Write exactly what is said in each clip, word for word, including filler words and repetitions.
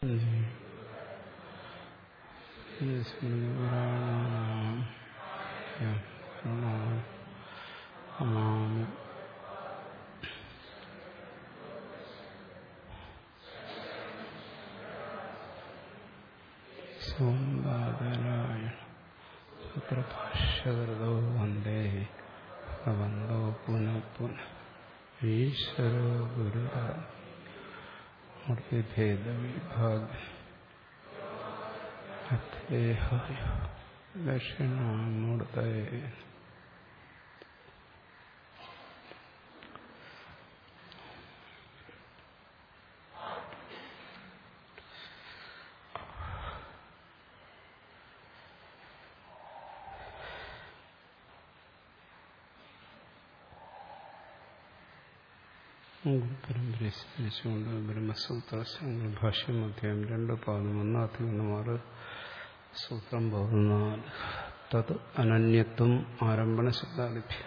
സോംബാദരായ സൂത്രഭാഷ്യകൃതോ വന്ദേ ഭഗവന്തോ പുനഃ പുനഃ ഈശ്വരോ ഗുരുർഭേദവിഭാഗ അത്തേഹായ ദക്ഷിണാമൂർത്തയേ. പരമ്പരയെ സ്മരിച്ചുകൊണ്ട് ബ്രഹ്മസൂത്ര ഭാഷ്യം അധ്യായം രണ്ട് പാദം ഒന്നാത്തി ഒന്നുമാറ് സൂത്രം പതിനാല്. തത് അനന്യത്വം ആരംഭണ ശബ്ദാദിഭ്യം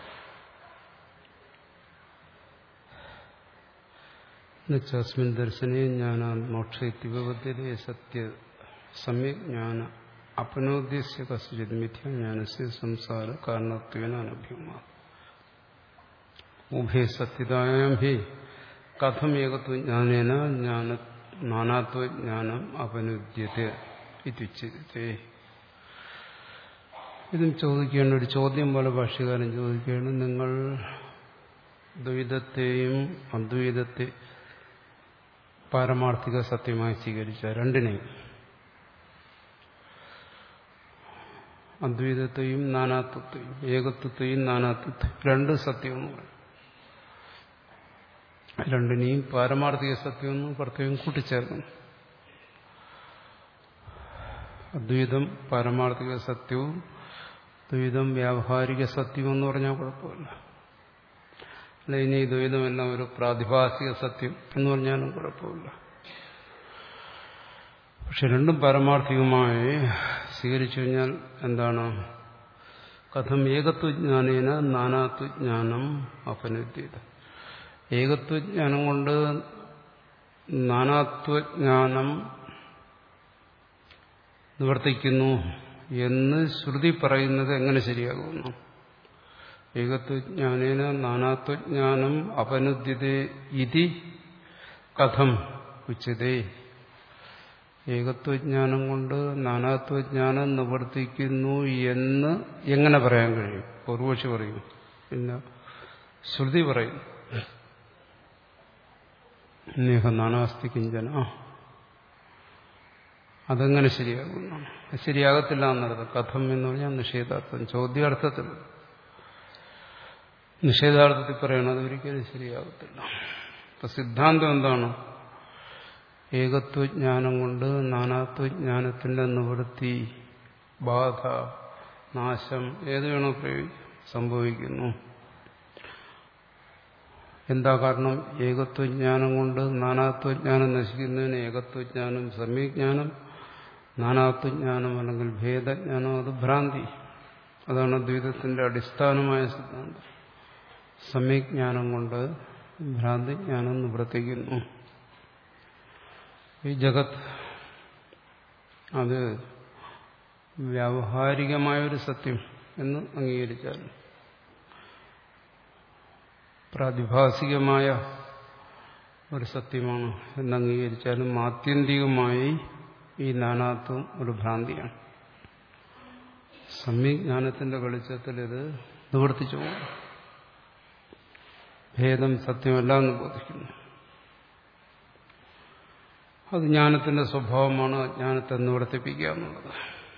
എന്നുവെച്ചസ്മിൻ ദർശനേ ജ്ഞാനാത്മോക്ഷേത്യുപപത്തിലെ സത്യ സമ്യക് ജ്ഞാന അപനോദ്യസ്യ കസ്യചിത് മിഥ്യാജ്ഞാനസ്യ സംസാര കാരണത്വേന അനഭ്യമാ ഉഭയ സത്യതായാം ഹി കഥം ഏകത്വജ്ഞാനേന ജ്ഞാന നാനാത്വജ്ഞാനം അപനുദ്യത്തെ ഇത്യുച്യത്തെ. ഇതും ചോദിക്കേണ്ട ഒരു ചോദ്യം പോലെ ഭാഷ്യകാരൻ ചോദിക്കുകയാണ്. നിങ്ങൾ ദ്വൈതത്തെയും അദ്വൈതത്തെ പാരമാർത്ഥിക സത്യമായി സ്വീകരിച്ച രണ്ടിനെയും, അദ്വൈതത്തെയും നാനാത്വത്തെയും, ഏകത്വത്തെയും നാനാത്വത്തെയും, രണ്ട് സത്യമെന്ന് പറയും. രണ്ടിനെയും പാരമാർത്ഥിക സത്യമെന്ന് പ്രത്യേകം കൂട്ടിച്ചേർക്കുന്നു. അദ്വൈതം പാരമാർത്ഥിക സത്യവും ദ്വൈതം വ്യാവഹാരിക സത്യവും എന്ന് പറഞ്ഞാൽ കുഴപ്പമില്ല. അല്ല, ഇനി ദ്വൈതമെല്ലാം ഒരു പ്രാതിഭാസിക സത്യം എന്ന് പറഞ്ഞാലും കുഴപ്പമില്ല. പക്ഷെ രണ്ടും പാരമാർത്ഥികമായി സ്വീകരിച്ചു കഴിഞ്ഞാൽ എന്താണ്? കഥം ഏകത്വജ്ഞാനേന നാനാത്വജ്ഞാനം അപനുദ്യത. ഏകത്വജ്ഞാനം കൊണ്ട് നാനാത്വജ്ഞാനം നിവർത്തിക്കുന്നു എന്ന് ശ്രുതി പറയുന്നത് എങ്ങനെ ശരിയാകുന്നു? ഏകത്വജ്ഞാനേന നാനാത്വജ്ഞാനം അപനുദ്യതേ ഇതി കഥം ഉച്യതേ. ഏകത്വജ്ഞാനം കൊണ്ട് നാനാത്വജ്ഞാനം നിവർത്തിക്കുന്നു എന്ന് എങ്ങനെ പറയാൻ കഴിയും? പൂർവക്ഷി പറയും, പിന്നെ ശ്രുതി പറയും. നേഹ നാനാസ്തി കിഞ്ചന. അതെങ്ങനെ ശരിയാകുന്നു? ശരിയാകത്തില്ല എന്നർത്ഥം. കഥം എന്ന് പറഞ്ഞാൽ നിഷേധാർത്ഥം, ചോദ്യാർത്ഥത്തിൽ. നിഷേധാർത്ഥത്തിൽ പറയണത് ഒരിക്കലും ശരിയാകത്തില്ല. ഇപ്പൊ സിദ്ധാന്തം എന്താണ്? ഏകത്വജ്ഞാനം കൊണ്ട് നാനാത്വജ്ഞാനത്തിന്റെ നിവൃത്തി, ബാധ, നാശം ഏത് വേണോ സംഭവിക്കുന്നു. എന്താ കാരണം? ഏകത്വജ്ഞാനം കൊണ്ട് നാനാത്വജ്ഞാനം നശിക്കുന്നതിന് ഏകത്വജ്ഞാനം സമ്യജ്ഞാനം, നാനാത്വജ്ഞാനം അല്ലെങ്കിൽ ഭേദജ്ഞാനം അത് ഭ്രാന്തി. അതാണ് അദ്വൈതത്തിന്റെ അടിസ്ഥാനമായ സിദ്ധാന്തം. സമ്യജ്ഞാനം കൊണ്ട് ഭ്രാന്തിജ്ഞാനം നിവർത്തിക്കുന്നു. ഈ ജഗത് അത് വ്യാവഹാരികമായൊരു സത്യം എന്ന് അംഗീകരിച്ചാൽ, പ്രാതിഭാസികമായ ഒരു സത്യമാണ് എന്ന് അംഗീകരിച്ചാലും ആത്യന്തികമായി ഈ നാനാത്വം ഒരു ഭ്രാന്തിയാണ്. സമ്യജ്ഞാനത്തിന്റെ വെളിച്ചത്തിൽ ഇത് നിവർത്തിച്ചു പോകും. ഭേദം സത്യമല്ല എന്ന് ബോധിക്കുന്നു. അത് ജ്ഞാനത്തിന്റെ സ്വഭാവമാണ്, അജ്ഞാനത്തെ നിവർത്തിപ്പിക്കുക എന്നുള്ളത്.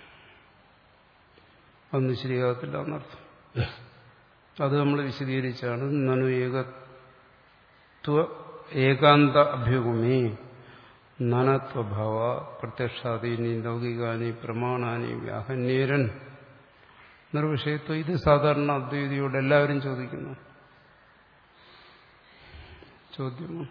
അതൊന്നും ശരിയാകത്തില്ല എന്നർത്ഥം. അത് നമ്മൾ വിശദീകരിച്ചാണ്. നനു ഏകത്വ ഏകാന്ത അഭ്യുഗമേ നാനാത്വഭാവ പ്രത്യക്ഷാദീനി ലൗകികാനി പ്രമാണാനി വ്യാഹന്യേരൻ നിർവിഷയത്വം. ഇത് സാധാരണ അദ്വൈതിയോട് എല്ലാവരും ചോദിക്കുന്നു ചോദ്യമാണ്.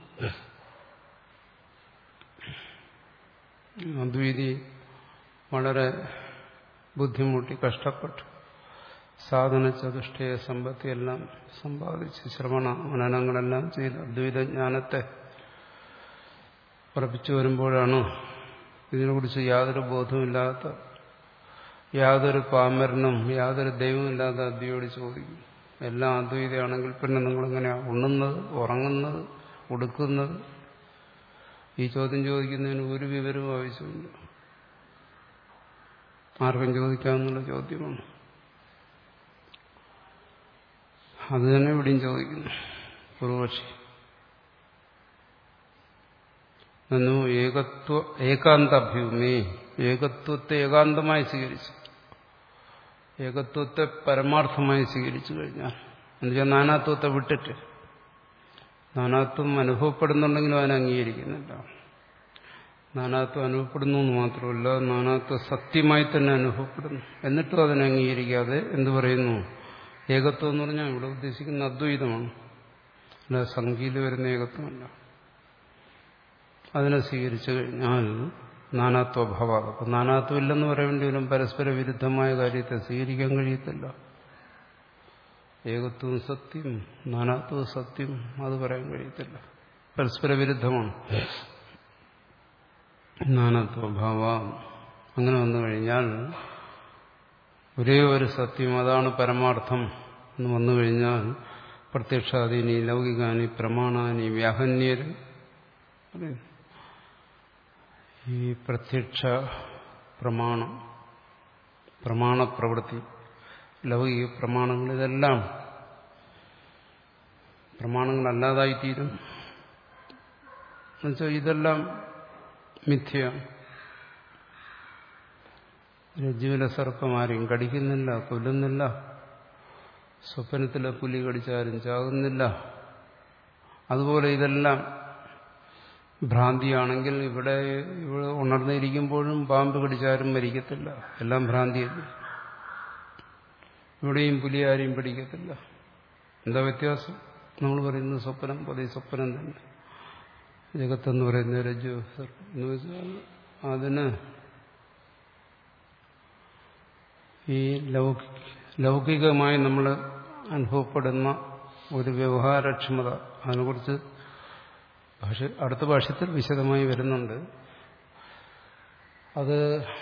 അദ്വൈതി വളരെ ബുദ്ധിമുട്ടി കഷ്ടപ്പെട്ടു സാധന ചതുഷ്ടയ സമ്പത്തിയെല്ലാം സമ്പാദിച്ച് ശ്രവണ മനനങ്ങളെല്ലാം ചെയ്ത് അദ്വൈതജ്ഞാനത്തെ ഉറപ്പിച്ചു വരുമ്പോഴാണ് ഇതിനെക്കുറിച്ച് യാതൊരു ബോധവുമില്ലാത്ത യാതൊരു പാമരനും യാതൊരു ദൈവമില്ലാത്ത അദ്വൈതിയോട് ചോദിക്കും. എല്ലാം അദ്വൈതയാണെങ്കിൽ പിന്നെ നിങ്ങളെങ്ങനെയാണ് ഉണ്ണുന്നത്, ഉറങ്ങുന്നത്, ഉടുക്കുന്നത്? ഈ ചോദ്യം ചോദിക്കുന്നതിന് ഒരു വിവരവും ആവശ്യമില്ല. ആർക്കും ചോദിക്കാവുന്ന ചോദ്യമാണ്. അത് തന്നെ ഇവിടെയും ചോദിക്കുന്നു പൂർവപക്ഷി. എന്നു ഏകത്വ ഏകാന്താഭ്യൂമേ, ഏകത്വത്തെ ഏകാന്തമായി സ്വീകരിച്ചു, ഏകത്വത്തെ പരമാർത്ഥമായി സ്വീകരിച്ചു കഴിഞ്ഞാൽ, എന്നുവെച്ചാൽ നാനാത്വത്തെ വിട്ടിട്ട്, നാനാത്വം അനുഭവപ്പെടുന്നുണ്ടെങ്കിലും അതിനെ അംഗീകരിക്കുന്നില്ല. നാനാത്വം അനുഭവപ്പെടുന്നു എന്ന് മാത്രമല്ല, നാനാത്വം സത്യമായി തന്നെ അനുഭവപ്പെടുന്നു. എന്നിട്ടും അതിനെ അംഗീകരിക്കാതെ എന്തു പറയുന്നു? ഏകത്വം എന്ന് പറഞ്ഞാൽ ഇവിടെ ഉദ്ദേശിക്കുന്ന അദ്വൈതമാണ്, അല്ല സംഖ്യയിൽ വരുന്ന ഏകത്വമല്ല. അതിനെ സ്വീകരിച്ചു കഴിഞ്ഞാൽ നാനാത്വഭാവം. അപ്പം നാനാത്വം ഇല്ലെന്ന് പറയേണ്ടി വരും. പരസ്പര വിരുദ്ധമായ കാര്യത്തെ സ്വീകരിക്കാൻ കഴിയത്തില്ല. ഏകത്വവും സത്യം, നാനാത്വവും സത്യം, അത് പറയാൻ കഴിയത്തില്ല. പരസ്പര വിരുദ്ധമാണ്. നാനാത്വഭാവം അങ്ങനെ വന്നു കഴിഞ്ഞാൽ ഒരേ ഒരു സത്യം, അതാണ് പരമാർത്ഥം എന്ന് വന്നു കഴിഞ്ഞാൽ പ്രത്യക്ഷാദീനി ലൗകികാനി പ്രമാണാനി വ്യാഹന്യര്, ഈ പ്രത്യക്ഷ പ്രമാണം, പ്രമാണപ്രവൃത്തി, ലൗകിക പ്രമാണങ്ങൾ, ഇതെല്ലാം പ്രമാണങ്ങളല്ലാതായിത്തീരും. എന്നുവെച്ചാൽ ഇതെല്ലാം മിഥ്യയാണ്. രജ്ജുവിലെ സർപ്പം ആരെയും കടിക്കുന്നില്ല, കൊല്ലുന്നില്ല. സ്വപ്നത്തിലെ പുലി കടിച്ചാരും ചാകുന്നില്ല. അതുപോലെ ഇതെല്ലാം ഭ്രാന്തിയാണെങ്കിൽ ഇവിടെ ഇവിടെ ഉണർന്നിരിക്കുമ്പോഴും പാമ്പ് കടിച്ചാരും മരിക്കത്തില്ല. എല്ലാം ഭ്രാന്തിയല്ലേ. ഇവിടെയും പുലി ആരെയും പിടിക്കത്തില്ല. എന്താ വ്യത്യാസം? നമ്മൾ പറയുന്നത് സ്വപ്നം പോലെ സ്വപ്നം തന്നെ. ജഗത്തെന്ന് പറയുന്ന രജ്ജു എന്ന് വെച്ചാൽ അതിന് ഈ ലൗകികമായി നമ്മൾ അനുഭവപ്പെടുന്ന ഒരു വ്യവഹാരക്ഷമത, അതിനെക്കുറിച്ച് ഭാഷ അടുത്ത ഭാഷ്യത്തിൽ വിശദമായി വരുന്നുണ്ട്. അത്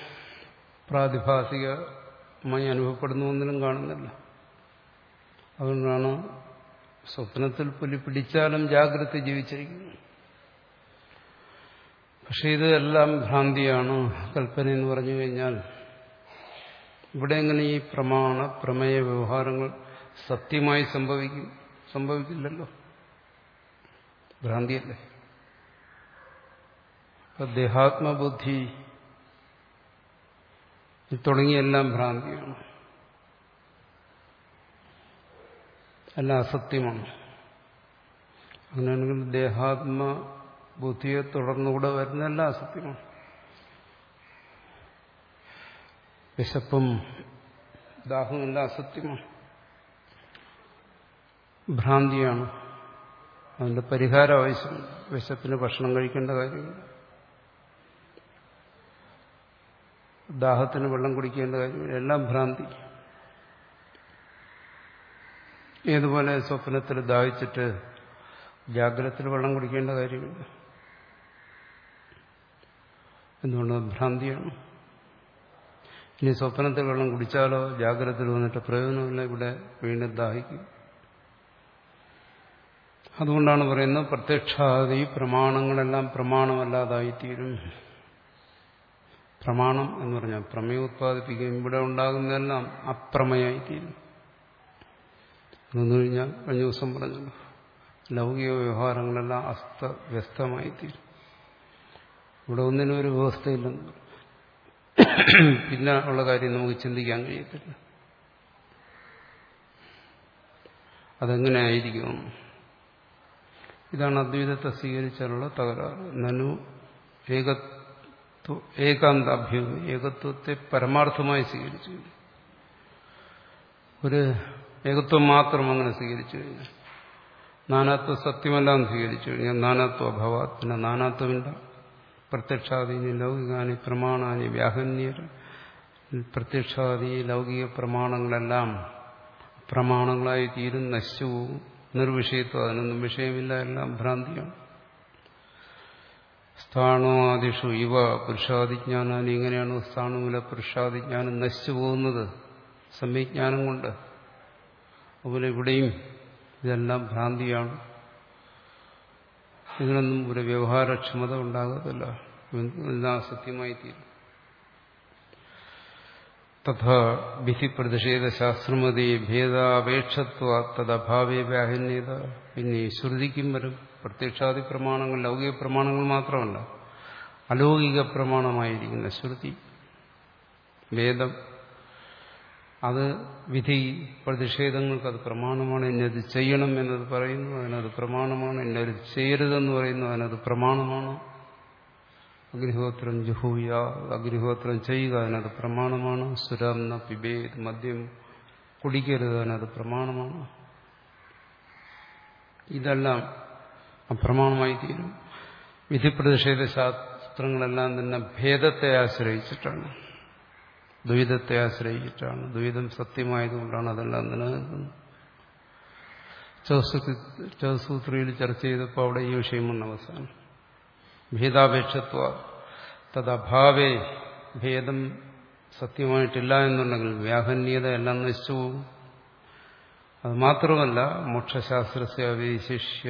പ്രാതിഭാസികമായി അനുഭവപ്പെടുന്ന ഒന്നിനും കാണുന്നില്ല. അതുകൊണ്ടാണ് സ്വപ്നത്തിൽ പുലി പിടിച്ചാലും ജാഗ്രത ജീവിച്ചിരിക്കുന്നു. പക്ഷെ ഇത് എല്ലാം ഭ്രാന്തിയാണ്, കൽപ്പന എന്ന് പറഞ്ഞു കഴിഞ്ഞാൽ ഇവിടെ എങ്ങനെ ഈ പ്രമാണ പ്രമേയ വ്യവഹാരങ്ങൾ സത്യമായി സംഭവിക്കും? സംഭവിക്കില്ലല്ലോ, ഭ്രാന്തിയല്ലേ. ദേഹാത്മബുദ്ധി തുടങ്ങിയെല്ലാം ഭ്രാന്തിയാണ്, എല്ലാം അസത്യമാണ്. അങ്ങനെയാണെങ്കിൽ ദേഹാത്മബുദ്ധിയെ തുടർന്നുകൂടെ വരുന്നതെല്ലാം അസത്യമാണ്. വിശപ്പും ദാഹവും എല്ലാം അസത്യമാണ്, ഭ്രാന്തിയാണ്. അതിന്റെ പരിഹാരം ആവശ്യമില്ല. വിശപ്പിന് ഭക്ഷണം കഴിക്കേണ്ട കാര്യമില്ല, ദാഹത്തിന് വെള്ളം കുടിക്കേണ്ട കാര്യമില്ല, എല്ലാം ഭ്രാന്തി. ഏതുപോലെ സ്വപ്നത്തിൽ ദാഹിച്ചിട്ട് ജാഗ്രതത്തിൽ വെള്ളം കുടിക്കേണ്ട കാര്യമില്ല. എന്തുകൊണ്ട്? ഭ്രാന്തിയാണ്. ഇനി സ്വപ്നത്തിൽ വെള്ളം കുടിച്ചാലോ ജാഗ്രതത്തിൽ വന്നിട്ട് പ്രയോജനമില്ല, ഇവിടെ വീണ്ടും ദാഹിക്കും. അതുകൊണ്ടാണ് പറയുന്നത് പ്രത്യക്ഷാദി പ്രമാണങ്ങളെല്ലാം പ്രമാണമല്ലാതായിത്തീരും. പ്രമാണം എന്ന് പറഞ്ഞാൽ പ്രമേയം ഉത്പാദിപ്പിക്കും. ഇവിടെ ഉണ്ടാകുന്നതെല്ലാം അപ്രമേയായിത്തീരും. എന്ന് കഴിഞ്ഞാൽ കഴിഞ്ഞ ദിവസം പറഞ്ഞല്ലോ, ലൗകിക വ്യവഹാരങ്ങളെല്ലാം അസ്തവ്യസ്തമായിത്തീരും. ഇവിടെ ഒന്നിനും ഒരു വ്യവസ്ഥയില്ലെന്ന്. പിന്നെ ഉള്ള കാര്യം നമുക്ക് ചിന്തിക്കാൻ കഴിയത്തില്ല. അതെങ്ങനെയായിരിക്കും? ഇതാണ് അദ്വൈതത്തെ സ്വീകരിച്ചാലുള്ള തകരാറ്. നനു ഏകത്വ ഏകാന്താഭ്യൂമി, ഏകത്വത്തെ പരമാർത്ഥമായി സ്വീകരിച്ചു. ഒരു ഏകത്വം മാത്രം അങ്ങനെ സ്വീകരിച്ചു കഴിഞ്ഞാൽ, നാനാത്വ സത്യമെല്ലാം സ്വീകരിച്ചു കഴിഞ്ഞാൽ നാനാത്വ അഭാവാത്, പിന്നെ നാനാത്വമില്ല. പ്രത്യക്ഷാദീനി ലൗകികാനി പ്രമാണാനി വ്യാഹന്യർ, പ്രത്യക്ഷാദി ലൗകിക പ്രമാണങ്ങളെല്ലാം പ്രമാണങ്ങളായി തീരും, നശിച്ചുപോകും. നിർവിഷയത്വം, അതിനൊന്നും വിഷയമില്ല, എല്ലാം ഭ്രാന്തിയാണ്. സ്ഥാണുവാദിഷു ഇവ പുരുഷാദിജ്ഞാനാനി. ഇങ്ങനെയാണ് സ്ഥാണുമൂല പുരുഷാദിജ്ഞാനം നശിച്ചു പോകുന്നത് സമ്യജ്ഞാനം കൊണ്ട്. അതുപോലെ ഇവിടെയും ഇതെല്ലാം ഭ്രാന്തിയാണ്. ഇതിനൊന്നും ഒരു വ്യവഹാരക്ഷമത ഉണ്ടാകത്തില്ല. എല്ലാം സത്യമായി തീരും. തഥാ വിധി പ്രതിഷേധ ശാസ്ത്രമതി ഭേദാപേക്ഷത്വ തദഭാവേ വ്യാഹന്യത. പിന്നെ ശ്രുതിക്കും വരും പ്രത്യക്ഷാദി പ്രമാണങ്ങൾ, ലൗകിക പ്രമാണങ്ങൾ മാത്രമല്ല, അലൗകിക പ്രമാണമായിരിക്കുന്ന ശ്രുതി, വേദം, അത് വിധി പ്രതിഷേധങ്ങൾക്ക് അത് പ്രമാണമാണ്. എന്നത് ചെയ്യണം എന്നത് പറയുന്നു, അതിനത് പ്രമാണമാണ്. എന്നത് ചെയ്യരുതെന്ന് പറയുന്നു, അതിനത് പ്രമാണമാണ്. അഗ്നിഹോത്രം ജുഹൂയ, അഗ്നിഹോത്രം ചെയ്യുക, അതിനത് പ്രമാണമാണ്. സുരംന പിബേത്, മദ്യം കുടിക്കരുത്, അതിനത് പ്രമാണമാണ്. ഇതെല്ലാം അപ്രമാണമായി തീരും. വിധിപ്രതിഷേധ ശാസ്ത്രങ്ങളെല്ലാം തന്നെ ഭേദത്തെ ആശ്രയിച്ചിട്ടാണ്, ദ്വൈതത്തെ ആശ്രയിച്ചിട്ടാണ്. ദ്വൈതം സത്യമായതുകൊണ്ടാണ് അതെല്ലാം നിലനിൽക്കുന്നത്. ചതുസൂത്രിയിൽ ചർച്ച ചെയ്തപ്പോൾ അവിടെ ഈ വിഷയം വന്ന അവസാനം ഭേദാപേക്ഷത്വ തദഭാവേ, ഭേദം സത്യമായിട്ടില്ല എന്നുണ്ടെങ്കിൽ വ്യാഹന്യത എല്ലാം നശിച്ചു പോകും. അത് മാത്രമല്ല, മോക്ഷശാസ്ത്രസ്യ വിശിഷ്യ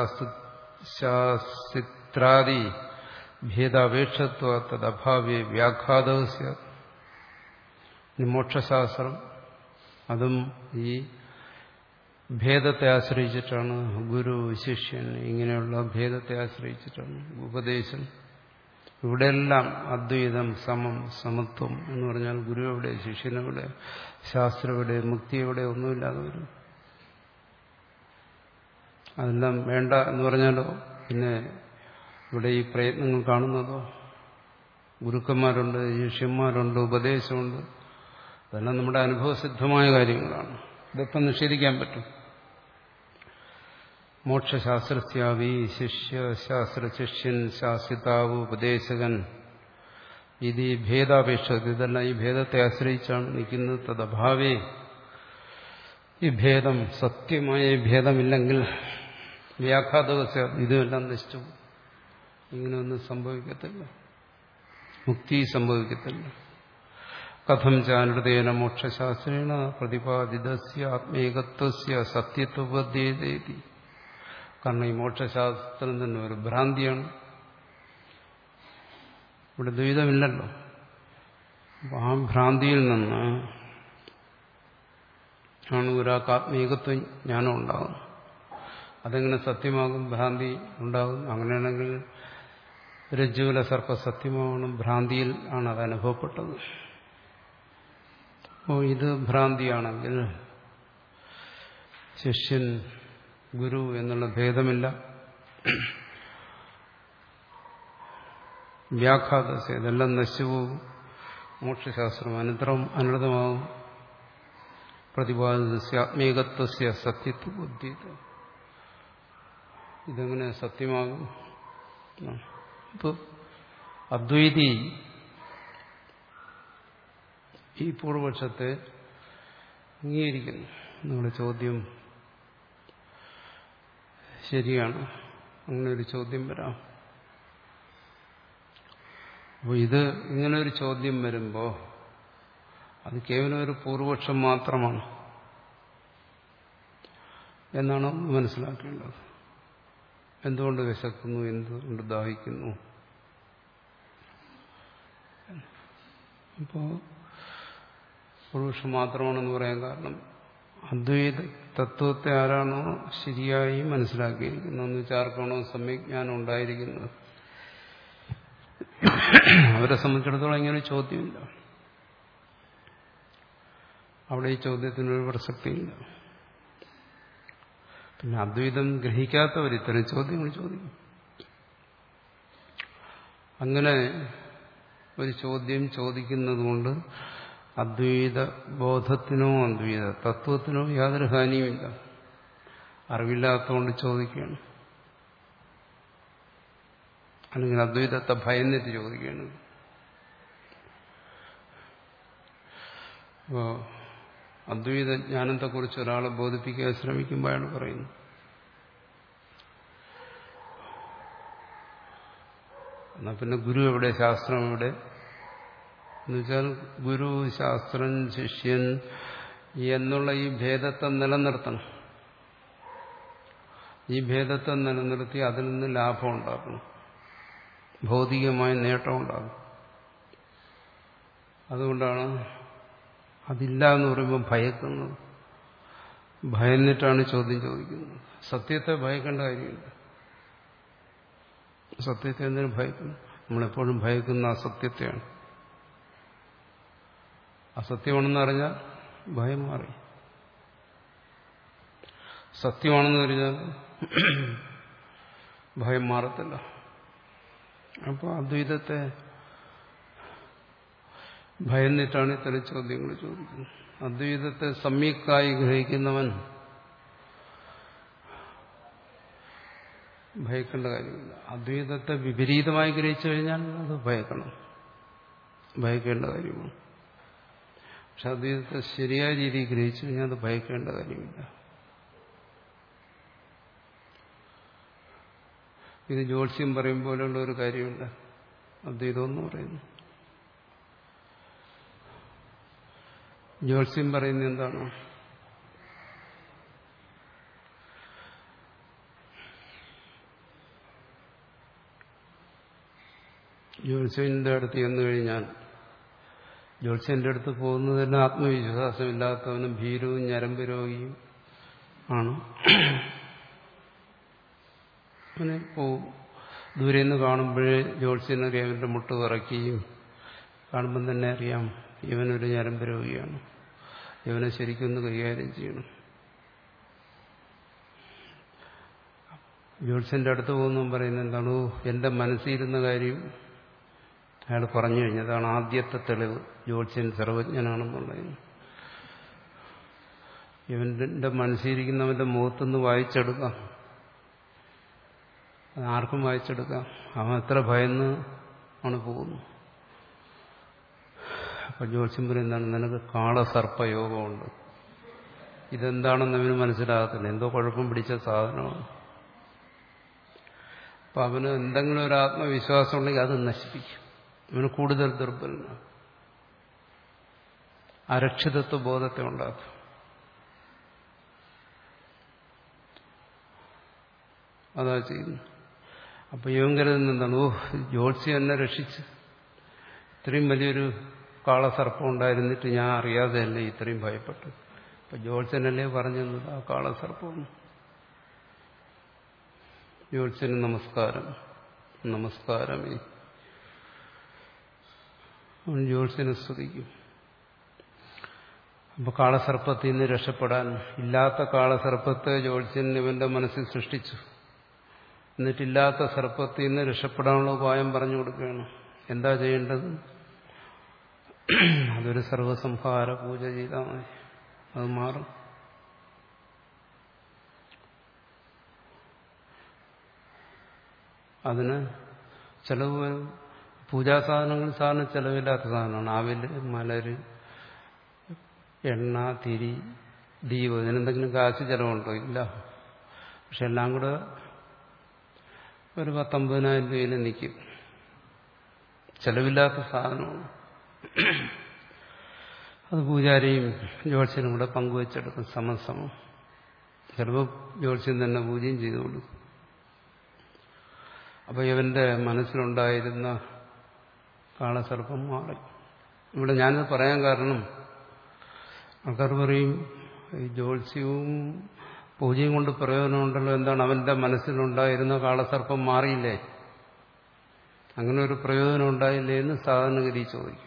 ശാസ്ത്രാദി ഭേദാപേക്ഷത്വ തദഭാവേ വ്യാഘാതസ്യ. മോക്ഷശാസ്ത്രം അതും ഈ ഭേദത്തെ ആശ്രയിച്ചിട്ടാണ്. ഗുരു, ശിഷ്യൻ, ഇങ്ങനെയുള്ള ഭേദത്തെ ആശ്രയിച്ചിട്ടാണ് ഉപദേശം. ഇവിടെയെല്ലാം അദ്വൈതം, സമം, സമത്വം എന്ന് പറഞ്ഞാൽ ഗുരു എവിടെ, ശിഷ്യനെവിടെ, ശാസ്ത്രം എവിടെ, മുക്തി എവിടെ, ഒന്നുമില്ലാതെ വരും. അതെല്ലാം വേണ്ട എന്ന് പറഞ്ഞാലോ പിന്നെ ഇവിടെ ഈ പ്രയത്നങ്ങൾ കാണുന്നതോ, ഗുരുക്കന്മാരുണ്ട്, ശിഷ്യന്മാരുണ്ട്, ഉപദേശമുണ്ട്, അതെല്ലാം നമ്മുടെ അനുഭവസിദ്ധമായ കാര്യങ്ങളാണ്. ഇതൊക്കെ നിഷേധിക്കാൻ പറ്റും. മോക്ഷശാസ്ത്രസ്യാവി ശിഷ്യ ശാസ്ത്ര ശിഷ്യൻ ശാസ്ത്രിതാവ് ഉപദേശകൻ ഇത് ഭേദാപേക്ഷ, ഇതെല്ലാം ഈ ഭേദത്തെ ആശ്രയിച്ചാണ് നിൽക്കുന്നത്. തദഭാവേ, ഈ ഭേദം സത്യമായ ഭേദമില്ലെങ്കിൽ വ്യാഘാതവസ്യ, ഇതുമെല്ലാം നശിച്ചു. ഇങ്ങനെയൊന്നും സംഭവിക്കത്തില്ല, മുക്തി സംഭവിക്കത്തില്ല. കഥം ചാനൃതേന മോക്ഷശാസ്ത്രേണ പ്രതിപാദിതസ്യ ആത്മേകത്വസ്യ സത്യത്വപദ്ധ്യേതി. കാരണം ഈ മോക്ഷശാസ്ത്രം തന്നെ ഒരു ഭ്രാന്തിയാണ്. ഇവിടെ ദ്വൈതമില്ലല്ലോ. ആ ഭ്രാന്തിയിൽ നിന്ന് ആണ് ഒരാൾക്ക് ആത്മീകത്വം ജ്ഞാനം ഉണ്ടാകും. അതെങ്ങനെ സത്യമാകും? ഭ്രാന്തി ഉണ്ടാകും. അങ്ങനെയാണെങ്കിൽ രജ്ജുവിലെ സർപ്പ സത്യമാകണം, ഭ്രാന്തിയിൽ ആണ് അത് അനുഭവപ്പെട്ടത്. അപ്പോൾ ഇത് ഭ്രാന്തിയാണെങ്കിൽ ശിഷ്യൻ ഗുരു എന്നുള്ള ഭേദമില്ല. വ്യാഘാതസ്യ, ഇതെല്ലാം നശിച്ചുപോകും. മോക്ഷശാസ്ത്രം അനന്തരം അനർത്ഥമാകും. പ്രതിപാദിതസ്യ ആത്മീകത്വസ്യ സത്യത്വ ബുദ്ധി, ഇതെങ്ങനെ സത്യമാകും? ഇപ്പോൾ അദ്വൈതി ഈ പൂർവപക്ഷത്തെ അംഗീകരിക്കുന്നു. നിങ്ങളുടെ ചോദ്യം ശരിയാണ്, അങ്ങനെ ഒരു ചോദ്യം വരാം. അപ്പോൾ ഇത് ഇങ്ങനെ ഒരു ചോദ്യം വരുമ്പോൾ അത് കേവലം ഒരു പൂർവപക്ഷം മാത്രമാണ് എന്നാണ് മനസ്സിലാക്കേണ്ടത്. എന്തുകൊണ്ട് വിശക്കുന്നു, എന്തുകൊണ്ട് ദാഹിക്കുന്നു? അപ്പോൾ പൂർവപക്ഷം മാത്രമാണെന്ന് പറയാൻ കാരണം അദ്വൈത തത്വത്തെ ആരാണോ ശരിയായി മനസ്സിലാക്കിയിരിക്കുന്നത് എന്ന് വെച്ചാൽ ആർക്കാണോ സമ്യജ്ഞാനം ഉണ്ടായിരിക്കുന്നത് അവരെ സംബന്ധിച്ചിടത്തോളം ഇങ്ങനെ ചോദ്യമില്ല. അവിടെ ഈ ചോദ്യത്തിനൊരു പ്രസക്തിയില്ല. പിന്നെ അദ്വൈതം ഗ്രഹിക്കാത്തവർ ഇത്തരം ചോദ്യങ്ങൾ ചോദിക്കും. അങ്ങനെ ഒരു ചോദ്യം ചോദിക്കുന്നത് കൊണ്ട് അദ്വൈത ബോധത്തിനോ അദ്വൈത തത്വത്തിനോ യാതൊരു ഹാനിയുമില്ല. അറിവില്ലാത്തതുകൊണ്ട് ചോദിക്കുകയാണ്, അല്ലെങ്കിൽ അദ്വൈതത്തെ ഭയന്നിട്ട് ചോദിക്കുകയാണ്. അപ്പോൾ അദ്വൈത ജ്ഞാനത്തെക്കുറിച്ച് ഒരാളെ ബോധിപ്പിക്കാൻ ശ്രമിക്കുമ്പോൾ അയാൾ പറയുന്നു എന്നാൽ പിന്നെ ഗുരു എവിടെ, ശാസ്ത്രം എവിടെ എന്നുവെച്ചാൽ ഗുരു, ശാസ്ത്രൻ, ശിഷ്യൻ എന്നുള്ള ഈ ഭേദത്തെ നിലനിർത്തണം. ഈ ഭേദത്തെ നിലനിർത്തി അതിൽ നിന്ന് ലാഭം ഉണ്ടാക്കണം, ഭൗതികമായ നേട്ടം ഉണ്ടാകും. അതുകൊണ്ടാണ് അതില്ല എന്ന് പറയുമ്പോൾ ഭയക്കുന്നത്. ഭയന്നിട്ടാണ് ചോദ്യം ചോദിക്കുന്നത്. സത്യത്തെ ഭയക്കേണ്ട കാര്യമില്ല. സത്യത്തെ എന്തിനു ഭയക്കുന്നു? നമ്മളെപ്പോഴും ഭയക്കുന്ന അസത്യത്തെയാണ്. അസത്യമാണെന്ന് അറിഞ്ഞാൽ ഭയം മാറി. സത്യമാണെന്ന് പറഞ്ഞാൽ ഭയം മാറത്തില്ല. അപ്പോൾ അദ്വൈതത്തെ ഭയന്നിട്ടാണ് ഇത്തരം ചോദ്യങ്ങൾ ചോദിക്കുന്നത്. അദ്വൈതത്തെ സമ്യക്കായി ഗ്രഹിക്കുന്നവൻ ഭയക്കേണ്ട കാര്യമില്ല. അദ്വൈതത്തെ വിപരീതമായി ഗ്രഹിച്ചു കഴിഞ്ഞാൽ അത് ഭയക്കണം, ഭയക്കേണ്ട കാര്യമാണ്. പക്ഷെ അദ്വൈതത്തെ ശരിയായ രീതിയിൽ ഗ്രഹിച്ചു കഴിഞ്ഞാൽ അത് ഭയക്കേണ്ട കാര്യമില്ല. ഇത് ജ്യോത്സ്യം പറയും പോലെയുള്ള ഒരു കാര്യമില്ല അദ്വൈതം എന്ന് പറയുന്നു. ജ്യോത്സ്യം പറയുന്നത് എന്താണ്? ജ്യോത്സ്യന്റെ അടുത്ത് ചെന്നു കഴിഞ്ഞാൽ, ജ്യോത്സ്യന്റെ അടുത്ത് പോകുന്നത് തന്നെ ആത്മവിശ്വാസമില്ലാത്തവനും ഭീരുവും ഞരമ്പ് രോഗിയും ആണ്. അവനെ പോവും. ദൂരെ നിന്ന് കാണുമ്പോഴേ ജ്യോത്സ്യനറിയാം ഇവന്റെ മുട്ട് വിറയ്ക്കുകയും, കാണുമ്പം തന്നെ അറിയാം ഇവനൊരു ഞരമ്പ് രോഗിയാണ്, ഇവനെ ശരിക്കൊന്ന് കൈകാര്യം ചെയ്യണം. ജ്യോത്സ്യന്റെ അടുത്ത് പോകുന്നവൻ പറയുന്നത് എന്താണ്? എന്റെ മനസ്സിരുന്ന കാര്യം അയാൾ പറഞ്ഞു കഴിഞ്ഞതാണ് ആദ്യത്തെ തെളിവ് ജ്യോത്സ്യൻ സർവജ്ഞനാണെന്നുള്ളതിന്. ഇവന്റെ മനസ്സിരിക്കുന്നവന്റെ മുഖത്തുനിന്ന് വായിച്ചെടുക്കാം, ആർക്കും വായിച്ചെടുക്കാം. അവൻ എത്ര ഭയന്ന് ആണ് പോകുന്നു. അപ്പൊ ജ്യോത്സ്യം പറയുന്നതാണ്, നിനക്ക് കാളസർപ്പയോഗമുണ്ട്. ഇതെന്താണെന്ന് അവന് മനസ്സിലാകത്തില്ല, എന്തോ കുഴപ്പം പിടിച്ച സാധനമാണ്. അപ്പൊ അവന് എന്തെങ്കിലും ഒരു ആത്മവിശ്വാസം ഉണ്ടെങ്കിൽ അത് നശിപ്പിക്കും. അവന് കൂടുതൽ ദുർബലനാണ്, അരക്ഷിതത്വ ബോധത്തെ ഉണ്ടാക്കും. അതാ ചെയ്യുന്നു. അപ്പൊ ഇവൻ കരുതുന്ന എന്താണ്? ഓ, ജ്യോത്സ്യം എന്നെ രക്ഷിച്ച്, ഇത്രയും വലിയൊരു കാളസർപ്പം ഉണ്ടായിരുന്നിട്ട് ഞാൻ അറിയാതെയല്ലേ ഇത്രയും ഭയപ്പെട്ടു. അപ്പൊ ജ്യോത്സ്യനല്ലേ പറഞ്ഞത് ആ കാളസർപ്പം. ജ്യോത്സ്യന് നമസ്കാരം, നമസ്കാരമേ. അവൻ ജ്യോത്സ്യനെ സ്തുതിക്കും. അപ്പൊ കാളസർപ്പത്തിൽ നിന്ന് രക്ഷപ്പെടാൻ, ഇല്ലാത്ത കാളസർപ്പത്തെ ജ്യോത്സ്യൻ ഇവന്റെ മനസ്സിൽ സൃഷ്ടിച്ചു. എന്നിട്ടില്ലാത്ത സർപ്പത്തിൽ നിന്ന് രക്ഷപ്പെടാനുള്ള ഉപായം പറഞ്ഞു കൊടുക്കുകയാണ്. എന്താ ചെയ്യേണ്ടത്? അതൊരു സർവസംഹാര പൂജ ചെയ്താൽ മതി, അത് മാറും. അതിന് ചെലവ് വരും. പൂജാസാധനങ്ങൾ സാധനം ചെലവില്ലാത്ത സാധനമാണ്. ആവില്, മലര്, എണ്ണ, തിരി, ദീപ്, ഇതിനെന്തെങ്കിലും കാശ് ചെലവുണ്ടോ? ഇല്ല. പക്ഷെ എല്ലാം കൂടെ ഒരു പത്തൊമ്പതിനായിരം രൂപയിൽ നിൽക്കും. ചെലവില്ലാത്ത സാധനമാണ്. അത് പൂജാരിയും ജ്യോത്സ്യനും കൂടെ പങ്കുവെച്ചെടുക്കും സമസമം. ചിലപ്പോൾ ജ്യോത്സ്യൻ തന്നെ പൂജയും ചെയ്തു കൊടുക്കും. അപ്പൊ ഇവന്റെ മനസ്സിലുണ്ടായിരുന്ന കാളസർപ്പം മാറി. ഇവിടെ ഞാനിത് പറയാൻ കാരണം, ആൾക്കാർ പറയും ഈ ജ്യോത്സ്യവും പൂജയും കൊണ്ട് പ്രയോജനമുണ്ടല്ലോ, എന്താണ് അവന്റെ മനസ്സിലുണ്ടായിരുന്ന കാളസർപ്പം മാറിയില്ലേ, അങ്ങനെ ഒരു പ്രയോജനം ഉണ്ടായില്ലേ എന്ന് സാധാരണഗതി ചോദിക്കും.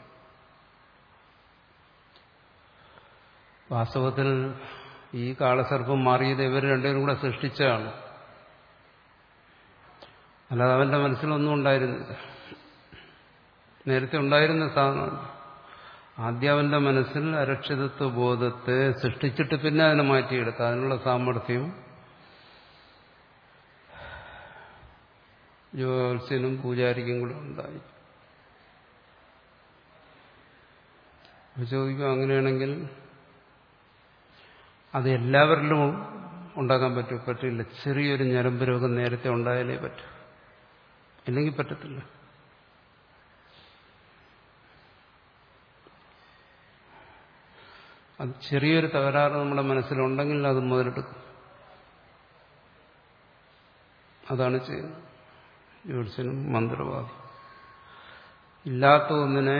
വാസ്തവത്തിൽ ഈ കാളസർപ്പം മാറിയത് ഇവർ രണ്ടുപേരും കൂടെ സൃഷ്ടിച്ചതാണ്, അല്ലാതെ അവന്റെ മനസ്സിലൊന്നും ഉണ്ടായിരുന്നില്ല. നേരത്തെ ഉണ്ടായിരുന്ന സാധനമാണ്. ആദ്യം അവന്റെ മനസ്സിൽ അരക്ഷിതത്വ ബോധത്തെ സൃഷ്ടിച്ചിട്ട് പിന്നെ അതിനെ മാറ്റിയെടുക്കുക. അതിനുള്ള സാമർഥ്യം ജ്യോത്സ്യനും പൂജാരിക്കും കൂടെ ഉണ്ടായി. ചോദിക്കും, അങ്ങനെയാണെങ്കിൽ അത് എല്ലാവരിലും ഉണ്ടാക്കാൻ പറ്റും? പറ്റില്ല. ചെറിയൊരു ഞരമ്പ് രോഗം നേരത്തെ ഉണ്ടായാലേ പറ്റൂ, ഇല്ലെങ്കിൽ പറ്റത്തില്ല. അത് ചെറിയൊരു തകരാറ് നമ്മുടെ മനസ്സിലുണ്ടെങ്കിൽ അത് മുതലെടുക്കും. അതാണ് ചെയ്യുന്നത് ജ്യോത്സ്യനും മന്ത്രവാദി. ഇല്ലാത്ത ഒന്നിനെ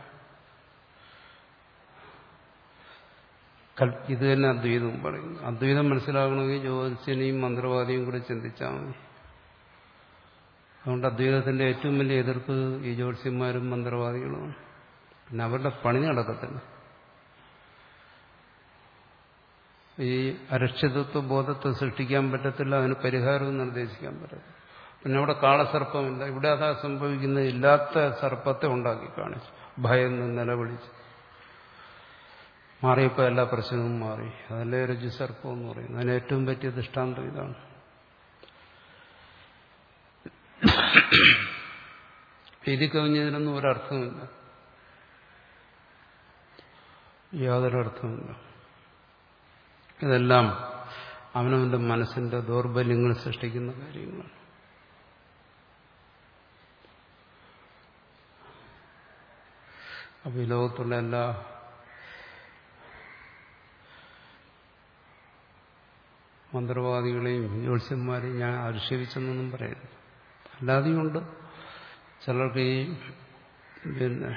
ഇത് തന്നെ അദ്വൈതം പറയുന്നു. അദ്വൈതം മനസ്സിലാക്കണമെങ്കിൽ ജ്യോത്സ്യനെയും മന്ത്രവാദിയും കൂടി ചിന്തിച്ചാൽ മതി. അതുകൊണ്ട് അദ്വൈതത്തിന്റെ ഏറ്റവും വലിയ എതിർപ്പ് ഈ ജ്യോത്സ്യന്മാരും മന്ത്രവാദികളുമാണ്. പിന്നെ അവരുടെ പണി നടക്കത്തില്ല. ഈ അരക്ഷിതത്വ ബോധത്തെ സൃഷ്ടിക്കാൻ പറ്റത്തില്ല, അതിന് പരിഹാരവും നിർദ്ദേശിക്കാൻ പറ്റത്തില്ല. പിന്നെ അവിടെ കാളസർപ്പമില്ല. ഇവിടെ അതാ സംഭവിക്കുന്നത്. ഇല്ലാത്ത സർപ്പത്തെ ഉണ്ടാക്കി കാണിച്ചു, ഭയന്ന് നിലവിളിച്ച്. മാറിയപ്പോൾ എല്ലാ പ്രശ്നവും മാറി. അതല്ലേ രജ്ജുസർപ്പം എന്ന് പറയുന്നത്. അതിന് ഏറ്റവും പറ്റിയ ദൃഷ്ടാന്തം ഇതാണ്. എഴുതി കവിഞ്ഞതിനൊന്നും ഒരർത്ഥമില്ല, യാതൊരർത്ഥമില്ല. ഇതെല്ലാം അവനവന്റെ മനസ്സിന്റെ ദൗർബല്യങ്ങൾ സൃഷ്ടിക്കുന്ന കാര്യങ്ങളാണ്. അപ്പൊ ഈ ലോകത്തുള്ള എല്ലാ മന്ത്രവാദികളെയും ജ്യോത്സ്യന്മാരെയും ഞാൻ ആക്ഷേപിച്ചെന്നൊന്നും പറയരുത്. അല്ലാതെയുണ്ട് ചിലർക്ക് ഈ പിന്നെ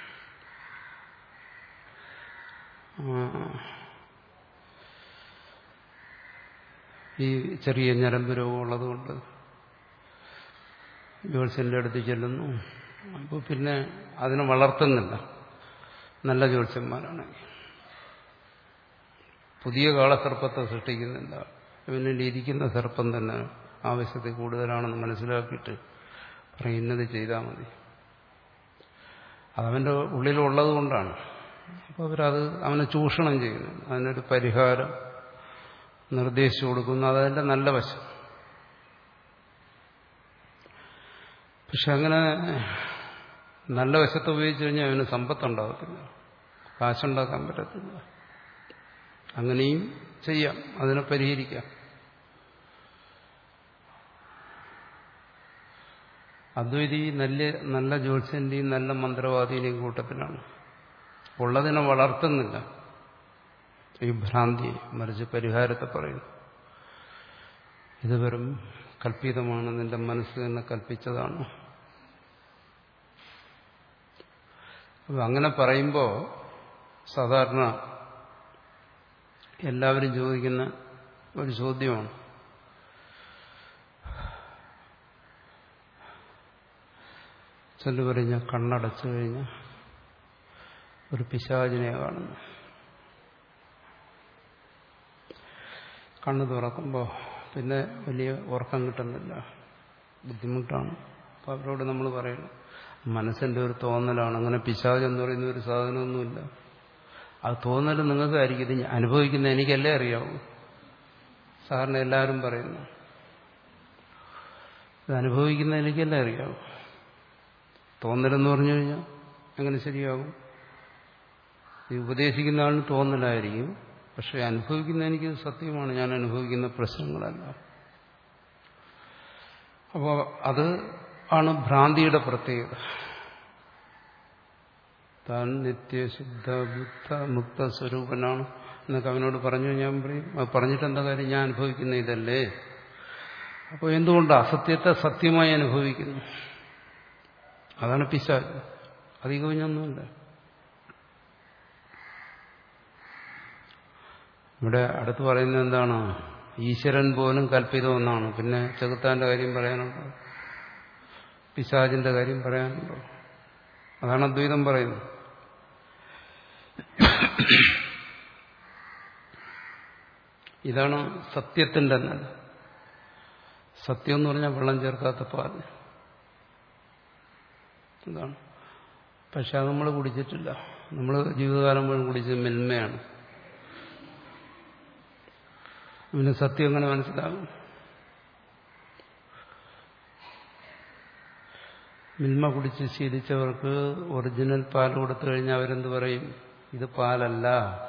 ഈ ചെറിയ ഞരമ്പ് രോഗമുള്ളതുകൊണ്ട് ജ്യോത്സ്യന്റെ അടുത്ത് ചെല്ലുന്നു. അപ്പോൾ പിന്നെ അതിനെ വളർത്തുന്നില്ല. നല്ല ജ്യോത്സ്യന്മാരാണെങ്കിൽ പുതിയ കാളസർപ്പത്തെ സൃഷ്ടിക്കുന്നില്ല. പിന്നെ ഇരിക്കുന്ന സർപ്പം തന്നെ ആവശ്യത്തിൽ കൂടുതലാണെന്ന് മനസ്സിലാക്കിയിട്ട് പറയുന്നത് ചെയ്താൽ മതി. അതവൻ്റെ ഉള്ളിലുള്ളത് കൊണ്ടാണ്. അപ്പോൾ അവരത് അവനെ ചൂഷണം ചെയ്യുന്നു. അതിനൊരു പരിഹാരം നിർദ്ദേശിച്ചു കൊടുക്കുന്നു. അതതിൻ്റെ നല്ല വശം. പക്ഷെ അങ്ങനെ നല്ല വശത്ത് ഉപയോഗിച്ചു കഴിഞ്ഞാൽ അവന് സമ്പത്തുണ്ടാകത്തില്ല, കാശുണ്ടാക്കാൻ പറ്റത്തില്ല. അങ്ങനെയും ചെയ്യാം, അതിനെ പരിഹരിക്കാം. അദ്വൈതി നല്ല നല്ല ജ്യോത്സ്യന്റെയും നല്ല മന്ത്രവാദിയുടെയും കൂട്ടത്തിലാണ്. ഉള്ളതിനെ വളർത്തുന്നില്ല ഈ ഭ്രാന്തി, മറിച്ച് പരിഹാരത്തെ പറയുന്നു. ഇത് വെറും കൽപ്പിതമാണ്, നിന്റെ മനസ്സ് തന്നെ കൽപ്പിച്ചതാണ്. അപ്പം അങ്ങനെ പറയുമ്പോൾ സാധാരണ എല്ലാവരും ചോദിക്കുന്ന ഒരു ചോദ്യമാണ്, ചൊല്ലു പറഞ്ഞ കണ്ണടച്ചു കഴിഞ്ഞ ഒരു പിശാചിനെ കാണുന്നു. കണ്ണ് തുറക്കുമ്പോൾ പിന്നെ വലിയ ഉറക്കം കിട്ടുന്നില്ല, ബുദ്ധിമുട്ടാണ്. അപ്പോൾ അവരോട് നമ്മൾ പറയുന്നു, മനസ്സിന്റെ ഒരു തോന്നലാണ്, അങ്ങനെ പിശാച് എന്ന് പറയുന്ന ഒരു സാധനമൊന്നുമില്ല. അത് തോന്നൽ നിങ്ങൾക്കായിരിക്കും, ഇത് അനുഭവിക്കുന്ന എനിക്കല്ലേ അറിയാവൂ. സാറിന് എല്ലാവരും പറയുന്നു, ഇത് അനുഭവിക്കുന്ന എനിക്കല്ലേ അറിയാവൂ. തോന്നലെന്ന് പറഞ്ഞു കഴിഞ്ഞാൽ എങ്ങനെ ശരിയാകും? ഈ ഉപദേശിക്കുന്ന ആളിന് തോന്നലായിരിക്കും, പക്ഷെ അനുഭവിക്കുന്ന എനിക്ക് സത്യമാണ്, ഞാൻ അനുഭവിക്കുന്ന പ്രശ്നങ്ങളല്ല. അപ്പോൾ അത് ആണ് ഭ്രാന്തിയുടെ പ്രത്യേകത. താൻ നിത്യശുദ്ധ ബുദ്ധ മുക്ത സ്വരൂപനാണ് എന്നൊക്കെ അവനോട് പറഞ്ഞു. ഞാൻ പറയും, അത് പറഞ്ഞിട്ട് എന്താ കാര്യം, ഞാൻ അനുഭവിക്കുന്ന ഇതല്ലേ. അപ്പോൾ എന്തുകൊണ്ട് അസത്യത്തെ സത്യമായി അനുഭവിക്കുന്നു? അതാണ് പിശാച്. അധികമൊന്നുമില്ല. ഇവിടെ അടുത്ത് പറയുന്നത് എന്താണ്? ഈശ്വരൻ പോലും കൽപ്പിതമെന്നാണ്. പിന്നെ ചെകുത്താന്റെ കാര്യം പറയാനുണ്ടോ? പിശാചിന്റെ കാര്യം പറയാനുണ്ടോ? അതാണ് അദ്വൈതം പറയുന്നത്. ഇതാണ് സത്യത്തിന്റെ നല്ല. സത്യം എന്ന് പറഞ്ഞാൽ വെള്ളം ചേർക്കാത്ത പാൽ. ഇതാണ്. പക്ഷെ അത് നമ്മൾ കുടിച്ചിട്ടില്ല. നമ്മൾ ജീവിതകാലം മുഴുവൻ കുടിച്ചത് മിൽമയാണ്. പിന്നെ സത്യം എങ്ങനെ മനസ്സിലാകും? മിൽമ കുടിച്ച് ശീലിച്ചവർക്ക് ഒറിജിനൽ പാൽ കൊടുത്തു കഴിഞ്ഞാൽ അവരെന്ത് പറയും? ഇത് പാലല്ല,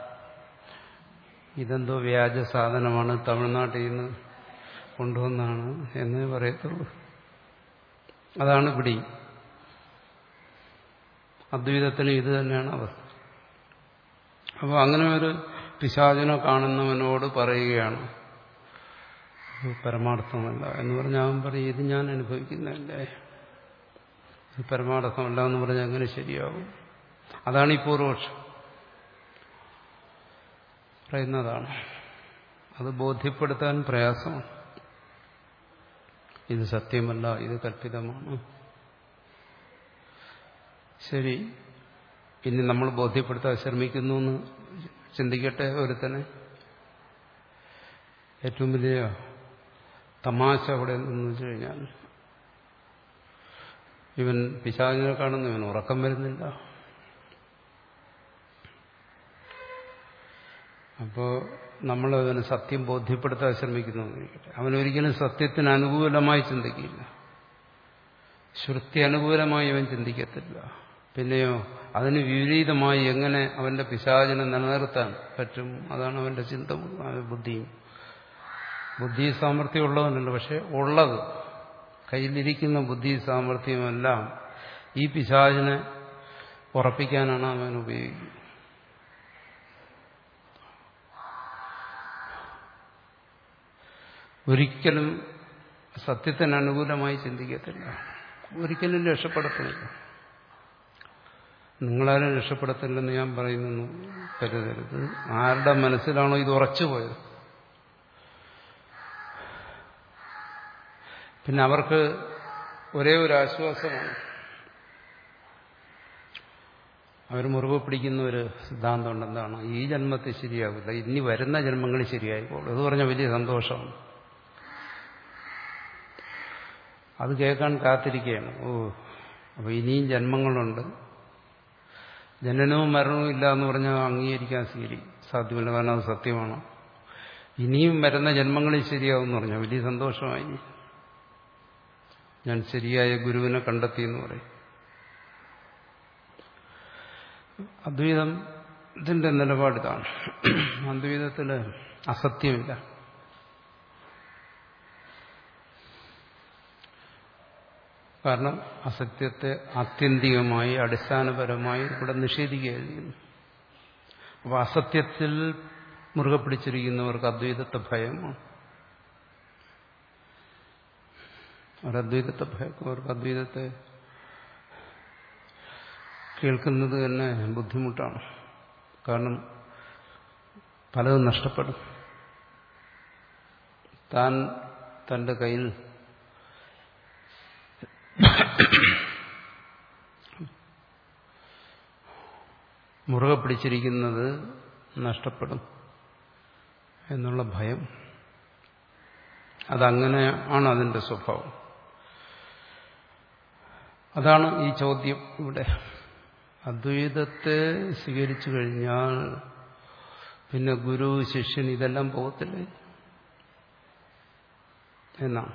ഇതെന്തോ വ്യാജ സാധനമാണ്, തമിഴ്നാട്ടിൽ നിന്ന് കൊണ്ടുവന്നാണ് എന്നേ പറയത്തുള്ളൂ. അതാണ് പിടി. അദ്വൈതത്തിന് ഇത് തന്നെയാണ് അവസ്ഥ. അപ്പോൾ അങ്ങനെ ഒരു പിശാചിനെ കാണുന്നവനോട് പറയുകയാണ് പരമാർത്ഥമല്ല എന്ന് പറഞ്ഞാൽ അവൻ പറയും ഇത് ഞാൻ അനുഭവിക്കുന്നതല്ലേ, ഇത് പരമാർത്ഥമല്ല എന്ന് പറഞ്ഞാൽ അങ്ങനെ ശരിയാവും. അതാണ് ഈ പൂർവപക്ഷം പറയുന്നതാണ്. അത് ബോധ്യപ്പെടുത്താൻ പ്രയാസമാണ്. ഇത് സത്യമല്ല, ഇത് കല്പിതമാണ്. ശരി, ഇനി നമ്മൾ ബോധ്യപ്പെടുത്താൻ ശ്രമിക്കുന്നു എന്ന് ചിന്തിക്കട്ടെ. ഒരുത്തനെ ഏറ്റവും വലിയ തമാശ അവിടെ എന്ന് വെച്ചു കഴിഞ്ഞാൽ ഇവൻ പിശാചിനെ കാണുന്നു, ഇവൻ ഉറക്കം വരുന്നില്ല. അപ്പോൾ നമ്മൾ അവന് സത്യം ബോധ്യപ്പെടുത്താൻ ശ്രമിക്കുന്നു എന്നിരിക്കട്ടെ. അവനൊരിക്കലും സത്യത്തിന് അനുകൂലമായി ചിന്തിക്കില്ല, ശ്രുതി അനുകൂലമായി അവൻ ചിന്തിക്കത്തില്ല. പിന്നെയോ അതിന് വിപരീതമായി എങ്ങനെ അവന്റെ പിശാചിനെ നിലനിർത്താൻ പറ്റും, അതാണ് അവന്റെ ചിന്ത, ബുദ്ധിയും. ബുദ്ധി സാമർഥ്യം ഉള്ളവനല്ല, പക്ഷെ ഉള്ളത് കയ്യിലിരിക്കുന്ന ബുദ്ധി സാമർഥ്യമെല്ലാം ഈ പിശാചിനെ ഉറപ്പിക്കാനാണ് അവൻ ഉപയോഗിക്കുന്നത്. ഒരിക്കലും സത്യത്തിന് അനുകൂലമായി ചിന്തിക്കത്തില്ല, ഒരിക്കലും രക്ഷപ്പെടത്തില്ല. നിങ്ങളാരും രക്ഷപ്പെടത്തില്ലെന്ന് ഞാൻ പറയുന്നു കരുതരുത്. ആരുടെ മനസ്സിലാണോ ഇത് ഉറച്ചുപോയത്, പിന്നെ അവർക്ക് ഒരേ ഒരു ആശ്വാസമാണ്. അവർ മുറിവ് പിടിക്കുന്ന ഒരു സിദ്ധാന്തം എന്താണ്, ഈ ജന്മത്തിൽ ശരിയാവില്ല, ഇനി വരുന്ന ജന്മങ്ങളിൽ ശരിയായിക്കോളൂ. അത് പറഞ്ഞാൽ വലിയ സന്തോഷമാണ്. അത് കേൾക്കാൻ കാത്തിരിക്കുകയാണ്. ഓ, അപ്പോൾ ഇനിയും ജന്മങ്ങളുണ്ട്, ജനനവും മരണവും ഇല്ല എന്ന് പറഞ്ഞാൽ അംഗീകരിക്കാൻ സ്വീകരി സാധ്യമല്ല, കാരണം അത് സത്യമാണ്. ഇനിയും വരുന്ന ജന്മങ്ങളിൽ ശരിയാവും എന്ന് പറഞ്ഞാൽ വലിയ സന്തോഷമായി. ഞാൻ ശരിയായ ഗുരുവിനെ കണ്ടെത്തി എന്ന് പറയും. അദ്വൈതത്തിന്റെ നിലപാടിതാണ്. അദ്വൈതത്തിൽ അസത്യമില്ല. കാരണം അസത്യത്തെ ആത്യന്തികമായി അടിസ്ഥാനപരമായി ഇവിടെ നിഷേധിക്കുകയായിരുന്നു. അപ്പോൾ അസത്യത്തിൽ മുറുകെ പിടിച്ചിരിക്കുന്നവർക്ക് അദ്വൈതത്തെ ഭയമാണ്. ഒരദ്വൈതത്തെ ഭയക്കുന്നവർക്ക് അദ്വൈതത്തെ കേൾക്കുന്നത് തന്നെ ബുദ്ധിമുട്ടാണ്. കാരണം പലതും നഷ്ടപ്പെടും. താൻ തൻ്റെ കയ്യിൽ മുറുകെ പിടിച്ചിരിക്കുന്നത് നഷ്ടപ്പെടും എന്നുള്ള ഭയം, അതങ്ങനെ ആണ് അതിൻ്റെ സ്വഭാവം. അതാണ് ഈ ചോദ്യം ഇവിടെ. അദ്വൈതത്തെ സ്വീകരിച്ചു കഴിഞ്ഞാൽ പിന്നെ ഗുരു ശിഷ്യൻ ഇതെല്ലാം പോകത്തില്ലേ എന്നാണ്.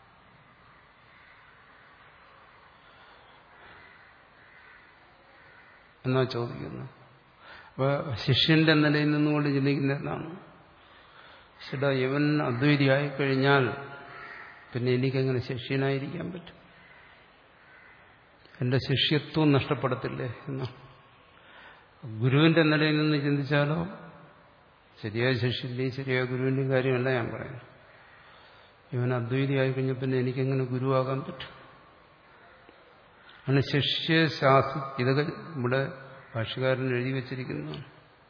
എന്നാ ചോദിക്കുന്നു. അപ്പോൾ ശിഷ്യന്റെ നിലയിൽ നിന്നുകൊണ്ട് ചിന്തിക്കുന്ന എന്താണ്, ചേട്ടാ ഇവൻ അദ്വൈതിയായി കഴിഞ്ഞാൽ പിന്നെ എനിക്കെങ്ങനെ ശിഷ്യനായിരിക്കാൻ പറ്റും, എന്റെ ശിഷ്യത്വം നഷ്ടപ്പെടത്തില്ലേ എന്നാണ്. ഗുരുവിന്റെ നിലയിൽ നിന്ന് ചിന്തിച്ചാലോ ശരിയായ ശിഷ്യന്റെയും ശരിയായ ഗുരുവിന്റെയും കാര്യമല്ല ഞാൻ പറയുന്നത്. ഇവൻ അദ്വൈതിയായി കഴിഞ്ഞാൽ പിന്നെ എനിക്കെങ്ങനെ ഗുരുവാകാൻ പറ്റും. അങ്ങനെ ശിഷ്യശാസ്ത്ര ഇതൊക്കെ ഇവിടെ ഭാഷ്യകാരൻ എഴുതി വച്ചിരിക്കുന്നതാണ്.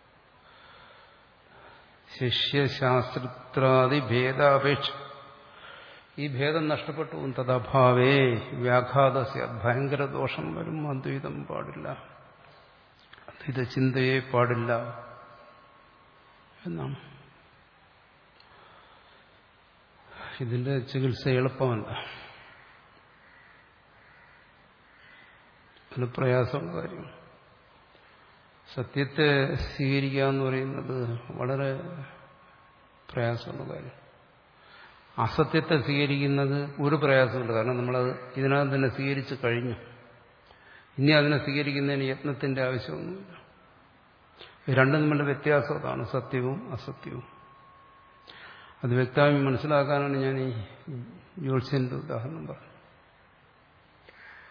ശിഷ്യശാസ്ത്രാദി ഭേദാപേക്ഷ, ഈ ഭേദം നഷ്ടപ്പെട്ടു. തദഭാവേ വ്യാഘാതസ്യ, ഭയങ്കര ദോഷം വരും. അദ്വൈതം പാടില്ല, അദ്വൈത ചിന്തയെ പാടില്ല എന്നാണ്. ഇതിന്റെ ചികിത്സ എളുപ്പമല്ല, അത് പ്രയാസമുള്ള കാര്യമാണ്. സത്യത്തെ സ്വീകരിക്കുക എന്ന് പറയുന്നത് വളരെ പ്രയാസമുള്ള കാര്യം. അസത്യത്തെ സ്വീകരിക്കുന്നത് ഒരു പ്രയാസമുണ്ട്, കാരണം നമ്മളത് ഇതിനകം തന്നെ സ്വീകരിച്ചു കഴിഞ്ഞു. ഇനി അതിനെ സ്വീകരിക്കുന്നതിന് യത്നത്തിന്റെ ആവശ്യമൊന്നുമില്ല. രണ്ടും തമ്മിലുള്ള വ്യത്യാസം അതാണ്, സത്യവും അസത്യവും. അത് വ്യക്തമായി മനസ്സിലാക്കാനാണ് ഞാൻ ഈ ജ്യോത്സ്യന്റെ ഉദാഹരണം പറഞ്ഞത്.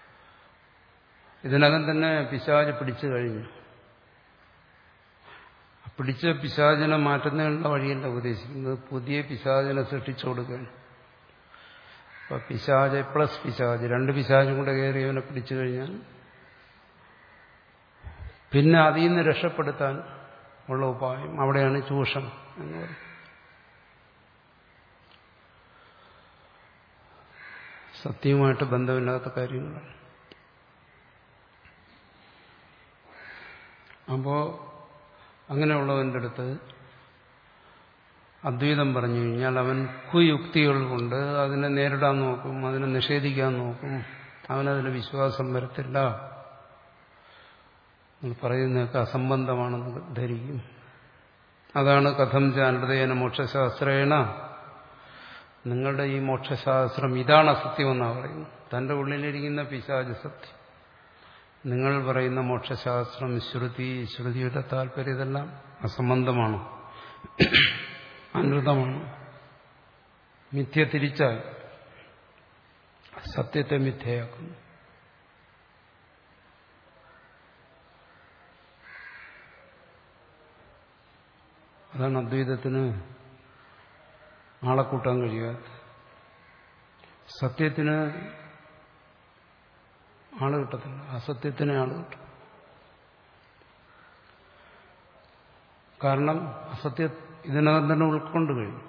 ഇതിനകം തന്നെ പിശാച് പിടിച്ചു കഴിഞ്ഞു. പിടിച്ച പിശാചിനെ മാറ്റുന്നതിനുള്ള വഴിയല്ല ഉപദേശിക്കുന്നത്, പുതിയ പിശാചിനെ സൃഷ്ടിച്ചു കൊടുക്കുകയാണ്. അപ്പൊ പിശാച് പ്ലസ് പിശാച് രണ്ട് പിശാചും കൂടെ കയറി അവനെ പിടിച്ചു കഴിഞ്ഞാൽ പിന്നെ അതിൽ നിന്ന് രക്ഷപ്പെടുത്താൻ ഉള്ള ഉപായം അവിടെയാണ് ചൂഷണം എന്ന് പറയുന്നത്. സത്യവുമായിട്ട് ബന്ധമില്ലാത്ത കാര്യങ്ങളാണ്. അപ്പോ അങ്ങനെയുള്ളവന്റെ അടുത്ത് അദ്വൈതം പറഞ്ഞു കഴിഞ്ഞാൽ അവൻ കുയുക്തികൾ കൊണ്ട് അതിനെ നേരിടാൻ നോക്കും, അതിനെ നിഷേധിക്കാൻ നോക്കും, അവനതിന് വിശ്വാസം വരത്തില്ല, പറയുന്നതൊക്കെ അസംബന്ധമാണെന്ന് ധരിക്കും. അതാണ് കഥം ചാനൃതേന മോക്ഷശാസ്ത്രേണ, നിങ്ങളുടെ ഈ മോക്ഷശാസ്ത്രം ഇതാണ് അസത്യമെന്നാണ് പറയുന്നത്. തന്റെ ഉള്ളിലിരിക്കുന്ന പിശാച് സത്യം, നിങ്ങൾ പറയുന്ന മോക്ഷശാസ്ത്രം ശ്രുതി, ശ്രുതിയുടെ താല്പര്യം ഇതെല്ലാം അസംബന്ധമാണ്, അനൃതമാണ്. മിഥ്യ തിരിച്ചാൽ സത്യത്തെ മിഥ്യയാക്കുന്നു. അതാണ് അദ്വൈതത്തിന് ആളെ കൂട്ടാൻ കഴിയാത്ത. സത്യത്തിന് ആള് കിട്ടത്തില്ല, അസത്യത്തിന് ആള് കിട്ടും. കാരണം അസത്യ ഇതിനകം തന്നെ ഉൾക്കൊണ്ട് കഴിഞ്ഞു.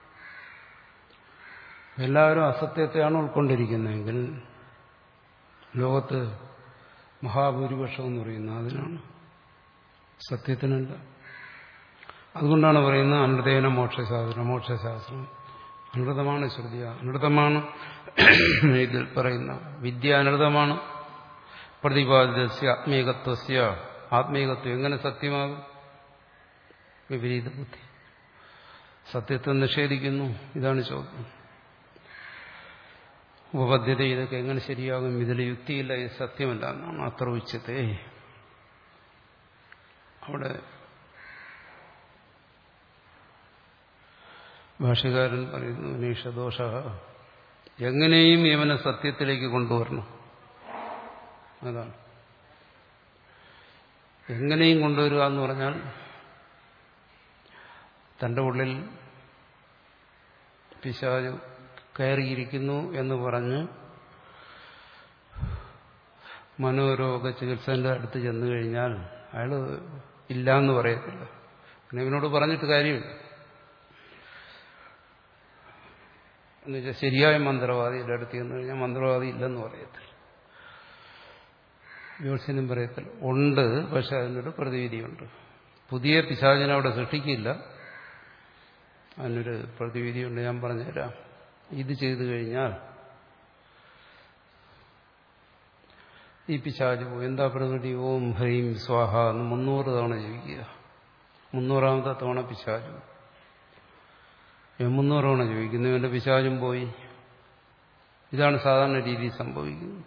എല്ലാവരും അസത്യത്തെയാണ് ഉൾക്കൊണ്ടിരിക്കുന്നതെങ്കിൽ ലോകത്ത് മഹാഭൂരിപക്ഷം എന്ന് പറയുന്നത് അതിനാണ്, സത്യത്തിനല്ല. അതുകൊണ്ടാണ് പറയുന്നത് അനൃതേന മോക്ഷശാസ്ത്രം. മോക്ഷശാസ്ത്രം അനൃതമാണ്, ശ്രുതിയ അനൃതമാണ്. ഇതിൽ പറയുന്ന വിദ്യ അനൃതമാണ്. പ്രതിപാദിതസ്യ ആത്മീകത്വസ്യ, ആത്മീകത്വം എങ്ങനെ സത്യമാകും? വിപരീത ബുദ്ധി, സത്യത്തെ നിഷേധിക്കുന്നു. ഇതാണ് ചോദ്യം. ഉപപദ്ധ്യത ഇതൊക്കെ എങ്ങനെ ശരിയാകും? ഇതിൽ യുക്തിയില്ല, ഇത് സത്യമല്ല എന്നാണ് അത്ര ഉച്ചത്തെ. അവിടെ ഭാഷ്യകാരൻ പറയുന്നു നീഷദോഷ, എങ്ങനെയും ഇവനെ സത്യത്തിലേക്ക് കൊണ്ടുവരണം. അതാണ് എങ്ങനെയും കൊണ്ടുവരിക എന്ന് പറഞ്ഞാൽ തന്റെ ഉള്ളിൽ പിശാച് കയറിയിരിക്കുന്നു എന്ന് പറഞ്ഞ് മനോരോഗ ചികിത്സന്റെ അടുത്ത് ചെന്നു കഴിഞ്ഞാൽ അയാൾ ഇല്ല എന്ന് പറയത്തില്ല. പിന്നെ ഇവനോട് പറഞ്ഞിട്ട് കാര്യമില്ല. എന്നുവെച്ചാൽ ശരിയായ മന്ത്രവാദിയുടെ അടുത്ത് ചെന്ന് കഴിഞ്ഞാൽ മന്ത്രവാദി ഇല്ലെന്ന് പറയത്തില്ല, ജ്യോത്സ്യനും പറയത്തില്ല. ഉണ്ട്, പക്ഷെ അതിനൊരു പ്രതിവിധിയുണ്ട്. പുതിയ പിശാചിനെ അവിടെ സൃഷ്ടിക്കില്ല, അതിനൊരു പ്രതിവിധിയുണ്ട്. ഞാൻ പറഞ്ഞുതരാം. ഇത് ചെയ്തു കഴിഞ്ഞാൽ ഈ പിശാച് പോകും. എന്താ പ്രതിവിധി? ഓം ഹ്രീം സ്വാഹ എന്ന് മുന്നൂറ് തവണ ജപിക്കുക. മുന്നൂറാമത്തെ തവണ പിശാച് മുന്നൂറ് തവണ ജപിക്കുന്നു, ഇവന്റെ പിശാചും പോയി. ഇതാണ് സാധാരണ രീതിയിൽ സംഭവിക്കുന്നത്.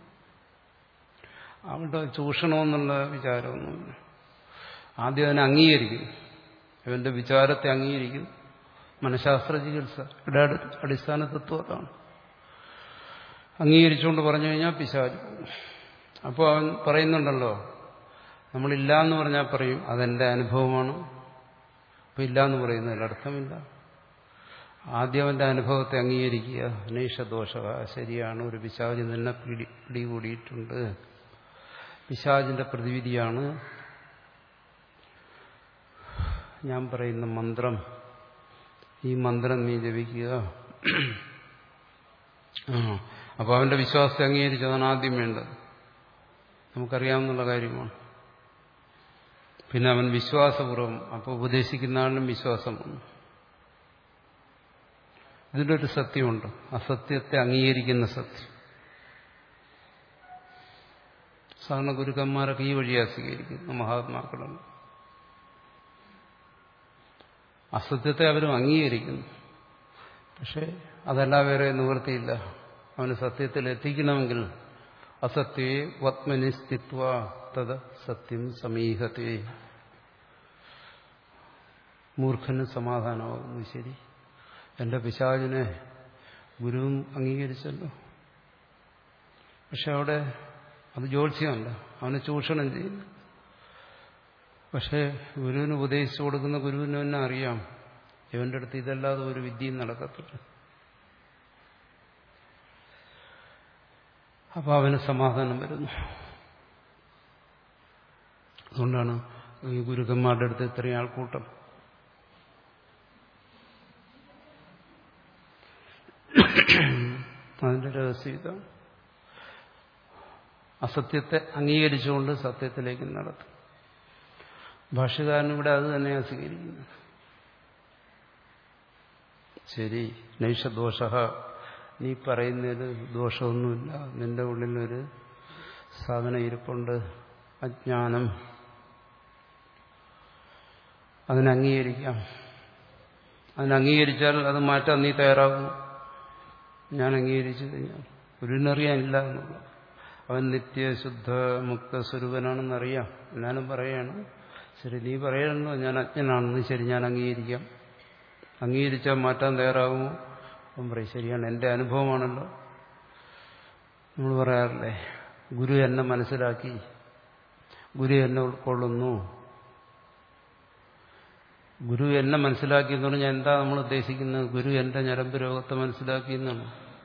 അവിടെ ചൂഷണമെന്നുള്ള വിചാരമൊന്നുമില്ല. ആദ്യം അതിനെ അംഗീകരിക്കും, ഇവന്റെ വിചാരത്തെ അംഗീകരിക്കും. മനഃശാസ്ത്ര ചികിത്സയുടെ അടിസ്ഥാന തത്വം അതാണ്. അംഗീകരിച്ചുകൊണ്ട് പറഞ്ഞു കഴിഞ്ഞാൽ പിശാച് പോകും. അപ്പോൾ അവൻ പറയുന്നുണ്ടല്ലോ, നമ്മളില്ല എന്ന് പറഞ്ഞാൽ പറയും അതെന്റെ അനുഭവമാണ്. അപ്പം ഇല്ല എന്ന് പറയുന്നതിൽ അർത്ഥമില്ല. ആദ്യം അവന്റെ അനുഭവത്തെ അംഗീകരിക്കുക. അനീഷദോഷ, ശരിയാണ്, ഒരു പിശാച് നിന്നെ പിടി പിടികൂടിയിട്ടുണ്ട്, പിശാചിന്റെ പ്രതിവിധിയാണ് ഞാൻ പറയുന്ന മന്ത്രം. ഈ മന്ത്രം നീ ജപിക്കുക. അപ്പോൾ അവന്റെ വിശ്വാസത്തെ അംഗീകരിച്ചതാണ് ആദ്യം വേണ്ടത്. നമുക്കറിയാവുന്ന കാര്യമാണ്. പിന്നെ അവൻ വിശ്വാസപൂർവ്വം, അപ്പോൾ ഉപദേശിക്കുന്ന ആളിനും വിശ്വാസം വന്നു. ഇതിൻ്റെ ഒരു സത്യമുണ്ട്, അസത്യത്തെ അംഗീകരിക്കുന്ന സത്യം. സാധാരണ ഗുരുക്കന്മാരൊക്കെ ഈ വഴിയാ സ്വീകരിക്കുന്നു, മഹാത്മാക്കളാണ്. അസത്യത്തെ അവരും അംഗീകരിക്കുന്നു, പക്ഷെ അതല്ല, വേറെ നിവൃത്തിയില്ല. അവന് സത്യത്തിൽ എത്തിക്കണമെങ്കിൽ അസത്യേ വത്മനി സ്ഥിത്വ തത് സത്യം സമീഹത്തെ. മൂർഖന് സമാധാനമാകുന്നു. ശരി, എന്റെ പിശാചിനെ ഗുരുവും അംഗീകരിച്ചല്ലോ, പക്ഷെ അവിടെ അത് ജ്യോത്സ്യമല്ല, അവന് ചൂഷണം ചെയ്യുന്നു. പക്ഷേ ഗുരുവിന് ഉപദേശിച്ചു കൊടുക്കുന്ന ഗുരുവിന് തന്നെ അറിയാം ഇവന്റെ അടുത്ത് ഇതല്ലാതെ ഒരു വിദ്യയും നടക്കത്തില്ല. അപ്പൊ അവന് സമാധാനം വരുന്നു. അതുകൊണ്ടാണ് ഈ ഗുരുക്കന്മാരുടെ അടുത്ത് ഇത്രയും ആൾക്കൂട്ടം. അതിന്റെ രഹസ്യം ഇതാണ്. അസത്യത്തെ അംഗീകരിച്ചുകൊണ്ട് സത്യത്തിലേക്ക് നടത്തും. ഭാഷ്യകാരൻ ഇവിടെ അത് തന്നെയാണ് സ്വീകരിക്കുന്നത്. ശരി, നൈഷദോഷ, നീ പറയുന്നതിൽ ദോഷമൊന്നുമില്ല. നിന്റെ ഉള്ളിലൊരു സാധനം ഇരിപ്പുണ്ട്, അജ്ഞാനം. അതിനംഗീകരിക്കാം. അതിനംഗീകരിച്ചാൽ അത് മാറ്റാൻ നീ തയ്യാറാകും. ഞാൻ അംഗീകരിച്ചു കഴിഞ്ഞാൽ ഗുരുവിനറിയാനില്ല എന്നുള്ളത്. അവൻ നിത്യശുദ്ധ മുക്ത സ്വരൂപനാണെന്നറിയാം. ഞാനും പറയാണ്, ശരി നീ പറയണല്ലോ ഞാൻ അജ്ഞനാണെന്ന്, ശരി ഞാൻ അംഗീകരിക്കാം. അംഗീകരിച്ചാൽ മാറ്റാൻ തയ്യാറാകുമോ? അവൻ പറയും ശരിയാണ്, എൻ്റെ അനുഭവമാണല്ലോ. നമ്മൾ പറയാറില്ലേ, ഗുരു എന്നെ മനസ്സിലാക്കി, ഗുരു എന്നെ ഉൾക്കൊള്ളുന്നു. ഗുരു എന്നെ മനസ്സിലാക്കി എന്ന് പറഞ്ഞാൽ എന്താ നമ്മൾ ഉദ്ദേശിക്കുന്നത്? ഗുരു എന്റെ ഞരമ്പ് രോഗത്തെ മനസ്സിലാക്കി എന്നാണ്.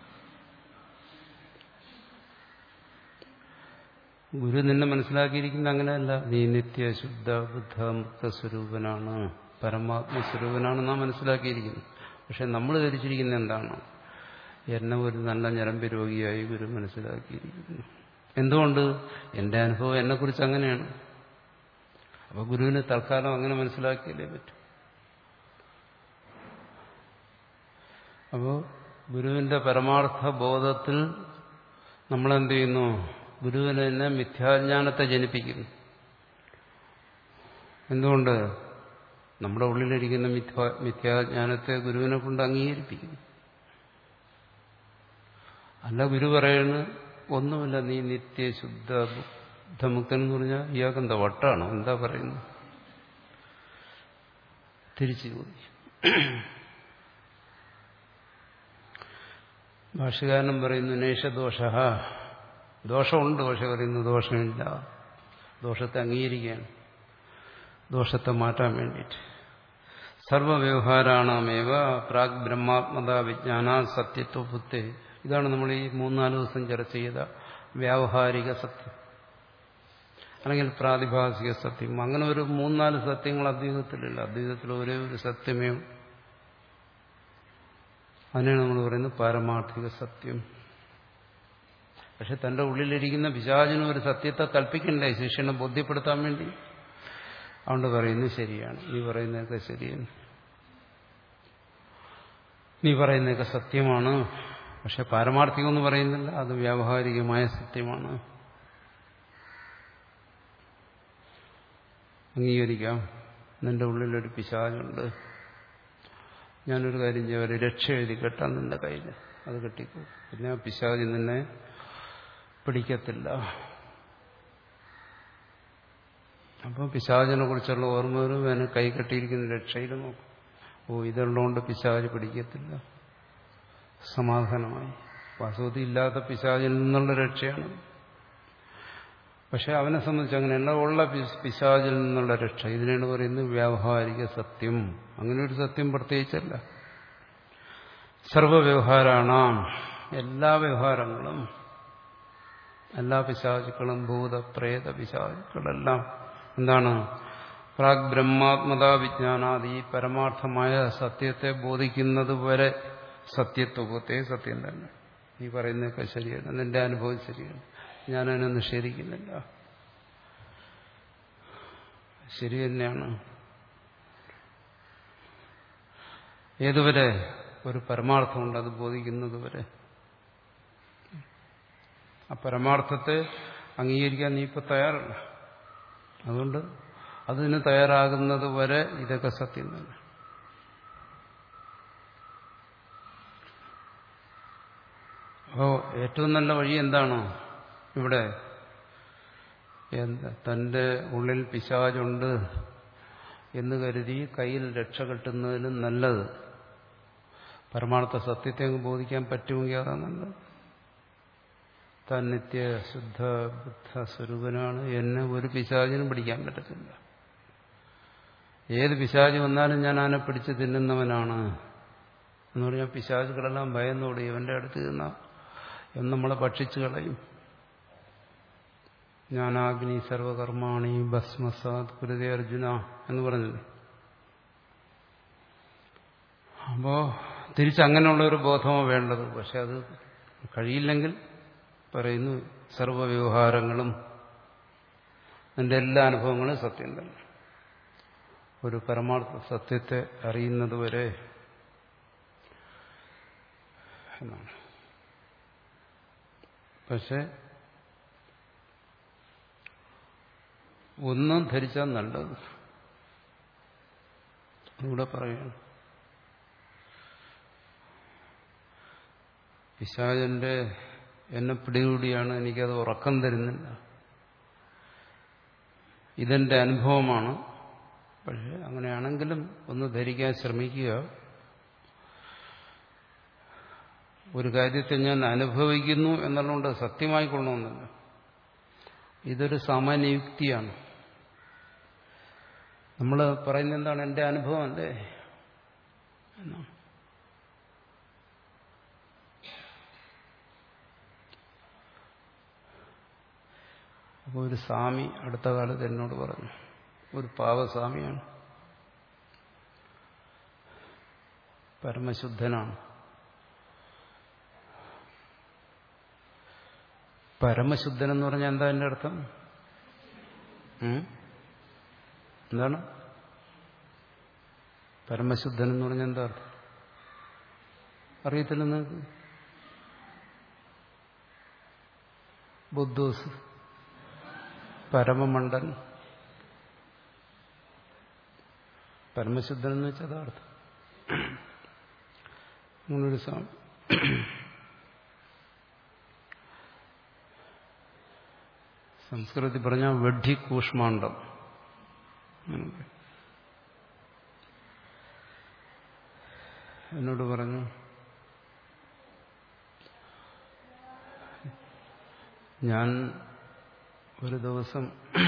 ഗുരു നിന്നെ മനസ്സിലാക്കിയിരിക്കുന്ന അങ്ങനെയല്ല. നീ നിത്യ ശുദ്ധ ബുദ്ധ മുക്ത സ്വരൂപനാണ്, പരമാത്മസ്വരൂപനാണെന്നാണ് മനസ്സിലാക്കിയിരിക്കുന്നത്. പക്ഷെ നമ്മൾ ധരിച്ചിരിക്കുന്നത് എന്താണ്? എന്നെ ഒരു നല്ല ഞരമ്പ് രോഗിയായി ഗുരു മനസ്സിലാക്കിയിരിക്കുന്നു. എന്തുകൊണ്ട്? എന്റെ അനുഭവം എന്നെക്കുറിച്ച് അങ്ങനെയാണ്. അപ്പൊ ഗുരുവിന് തൽക്കാലം അങ്ങനെ മനസ്സിലാക്കിയല്ലേ പറ്റും. അപ്പോൾ ഗുരുവിന്റെ പരമാർത്ഥ ബോധത്തിൽ നമ്മളെന്ത് ചെയ്യുന്നു? ഗുരുവിന് തന്നെ മിഥ്യാജ്ഞാനത്തെ ജനിപ്പിക്കുന്നു. എന്തുകൊണ്ട്? നമ്മുടെ ഉള്ളിലിരിക്കുന്ന മിഥ്യ മിഥ്യാജ്ഞാനത്തെ ഗുരുവിനെ കൊണ്ട് അംഗീകരിപ്പിക്കുന്നു. അല്ല, ഗുരു പറയുന്നു ഒന്നുമില്ല, നീ നിത്യശുദ്ധ ബുദ്ധമുക്തൻ എന്ന് പറഞ്ഞാൽ ഇയാൾക്കെന്താ വട്ടാണോ? എന്താ പറയുന്നു? തിരിച്ചു ചോദിക്കും. ഭാഷ്യകാരനും പറയുന്നു നേഷദോഷ, ദോഷമുണ്ട്. പക്ഷെ പറയുന്നു ദോഷമില്ല. ദോഷത്തെ അംഗീകരിക്കുകയാണ്, ദോഷത്തെ മാറ്റാൻ വേണ്ടിയിട്ട്. സർവവ്യവഹാരാണമേവ പ്രാഗ് ബ്രഹ്മാത്മത വിജ്ഞാന സത്യത്വ ബുദ്ധി. ഇതാണ് നമ്മൾ ഈ മൂന്നാല് ദിവസം ചർച്ച ചെയ്ത വ്യാവഹാരിക സത്യം, അല്ലെങ്കിൽ പ്രാതിഭാസിക സത്യം. അങ്ങനെ ഒരു മൂന്നാല് സത്യങ്ങൾ അദ്വൈതത്തിലില്ല. അദ്വൈതത്തിൽ ഒരേ ഒരു സത്യമേ. അതിനാണ് നമ്മൾ പറയുന്നത് പാരമാർത്ഥിക സത്യം. പക്ഷെ തന്റെ ഉള്ളിലിരിക്കുന്ന പിശാചിന് ഒരു സത്യത്തെ കൽപ്പിക്കണ്ടേ ശിഷ്യനെ ബോധ്യപ്പെടുത്താൻ വേണ്ടി? അതുകൊണ്ട് പറയുന്നത് ശരിയാണ്, നീ പറയുന്നതൊക്കെ ശരിയാണ്, നീ പറയുന്നതൊക്കെ സത്യമാണ്. പക്ഷെ പാരമാർത്ഥികം എന്ന് പറയുന്നില്ല, അത് വ്യാവഹാരികമായ സത്യമാണ്. അംഗീകരിക്കാം, നിന്റെ ഉള്ളിലൊരു പിശാചുണ്ട്. ഞാനൊരു കാര്യം ചെയ്യാം, ഒരു രക്ഷ എഴുതി കെട്ടാൻ നിന്റെ കയ്യിൽ, അത് കെട്ടിക്കോ. പിന്നെ ആ പിശാച് നിന്നെ പിടിക്കത്തില്ല. അപ്പോൾ പിശാചിനെ കുറിച്ചുള്ള ഓർമ്മ വരും. അതിന് കൈ കെട്ടിയിരിക്കുന്ന രക്ഷയിൽ നോക്കും, ഓ ഇതുള്ളതുകൊണ്ട് പിശാച് പിടിക്കത്തില്ല, സമാധാനമായി. വാസ്തവത്തിൽ ഇല്ലാത്ത പിശാചിൽ നിന്നുള്ള രക്ഷയാണ്. പക്ഷെ അവനെ സംബന്ധിച്ച് അങ്ങനെയല്ല, ഉള്ള പിശാചിൽ നിന്നുള്ള രക്ഷ. ഇതിനാണ് പറയുന്നത് വ്യാവഹാരിക സത്യം. അങ്ങനെ ഒരു സത്യം പ്രത്യേകിച്ചല്ല. സർവവ്യവഹാരാണ്, എല്ലാ വ്യവഹാരങ്ങളും, എല്ലാ പിശാചുക്കളും, ഭൂത പ്രേത പിശാചുക്കളെല്ലാം എന്താണ്? പ്രാഗ് ബ്രഹ്മാത്മതാ വിജ്ഞാനാദി, പരമാർത്ഥമായ സത്യത്തെ ബോധിക്കുന്നത് വരെ സത്യത്വത്തെ സത്യം തന്നെ. നീ പറയുന്നതൊക്കെ ശരിയാണ്, നിന്റെ അനുഭവം ശരിയാണ്, ഞാനതിനെ നിഷേധിക്കുന്നില്ല, ശരി തന്നെയാണ്. ഏതുവരെ? ഒരു പരമാർത്ഥമുണ്ട്, അത് ബോധിക്കുന്നത് വരെ. ആ പരമാർത്ഥത്തെ അംഗീകരിക്കാൻ നീ ഇപ്പൊ തയ്യാറല്ല. അതുകൊണ്ട് അതിന് തയ്യാറാകുന്നത് വരെ ഇതൊക്കെ സത്യം തന്നെ. അപ്പോ ഏറ്റവും നല്ല വഴി എന്താണോ ഇവിടെ? തന്റെ ഉള്ളിൽ പിശാചുണ്ട് എന്ന് കരുതി കയ്യിൽ രക്ഷ കെട്ടുന്നതിലും നല്ലത് പരമാർത്ഥ സത്യത്തെ അങ്ങ് ബോധിക്കാൻ പറ്റുമെങ്കിൽ അതാണ് നല്ലത്. താൻ നിത്യ ശുദ്ധ ബുദ്ധ സ്വരൂപനാണ്, എന്നെ ഒരു പിശാചിനും പിടിക്കാൻ പറ്റത്തില്ല. ഏത് പിശാച് വന്നാലും ഞാൻ അതിനെ പിടിച്ച് തിന്നുന്നവനാണ് എന്ന് പറഞ്ഞാൽ പിശാചുകളെല്ലാം ഭയന്നോടി ഇവന്റെ അടുത്ത് നിന്ന എന്ന് നമ്മളെ ഭക്ഷിച്ചു കളയും. ജ്ഞാനാഗ്നി സർവകർമാണി ഭസ്മസാത് കുരുതേ അർജുന എന്ന് പറഞ്ഞില്ലേ. അപ്പോ തിരിച്ചങ്ങനെയുള്ള ഒരു ബോധമോ വേണ്ടത്. പക്ഷെ അത് കഴിയില്ലെങ്കിൽ പറയുന്നു സർവ്വവ്യവഹാരങ്ങളും എൻ്റെ എല്ലാ അനുഭവങ്ങളും സത്യം തന്നെ. ഒരു പരമാർത്ഥ സത്യത്തെ അറിയുന്നതുവരെ എന്നാണ്. പക്ഷെ ഒന്നും ധരിച്ചാൽ നല്ലത് ഇവിടെ പറയുന്നു. പിശാചന്റെ എന്നെ പിടികൂടിയാണ്, എനിക്കത് ഉറക്കം തരുന്നില്ല, ഇതെന്റെ അനുഭവമാണ്. പക്ഷെ അങ്ങനെയാണെങ്കിലും ഒന്ന് ധരിക്കാൻ ശ്രമിക്കുക. ഒരു കാര്യത്തെ ഞാൻ അനുഭവിക്കുന്നു എന്നുള്ളതുകൊണ്ട് സത്യമായി കൊള്ളണമെന്നില്ല. ഇതൊരു സാമാന്യ യുക്തിയാണ്. നമ്മൾ പറയുന്നത് എന്താണ്? എൻ്റെ അനുഭവം അല്ലേ എന്നാണ്. അപ്പോൾ ഒരു സ്വാമി അടുത്ത കാലത്ത് എന്നോട് പറഞ്ഞു, ഒരു പാവസ്വാമിയാണ്, പരമശുദ്ധനാണ്. പരമശുദ്ധൻ എന്ന് പറഞ്ഞാൽ എന്താ എൻ്റെ അർത്ഥം? എന്താണ് പരമശുദ്ധൻ എന്ന് പറഞ്ഞാൽ എന്താ അർത്ഥം? അറിയത്തില്ല നിങ്ങൾക്ക്? ബുദ്ധൂസ് പരമമണ്ഡൻ, പരമശുദ്ധൻ എന്ന് വെച്ചാൽ അതാർത്ഥം. അങ്ങനൊരു സ്വാമി സംസ്കൃതത്തിൽ പറഞ്ഞാൽ വെഡ്ഢി കൂഷ്മാണ്ഡം. എന്നോട് പറഞ്ഞു, ഞാൻ ഒരു ദിവസം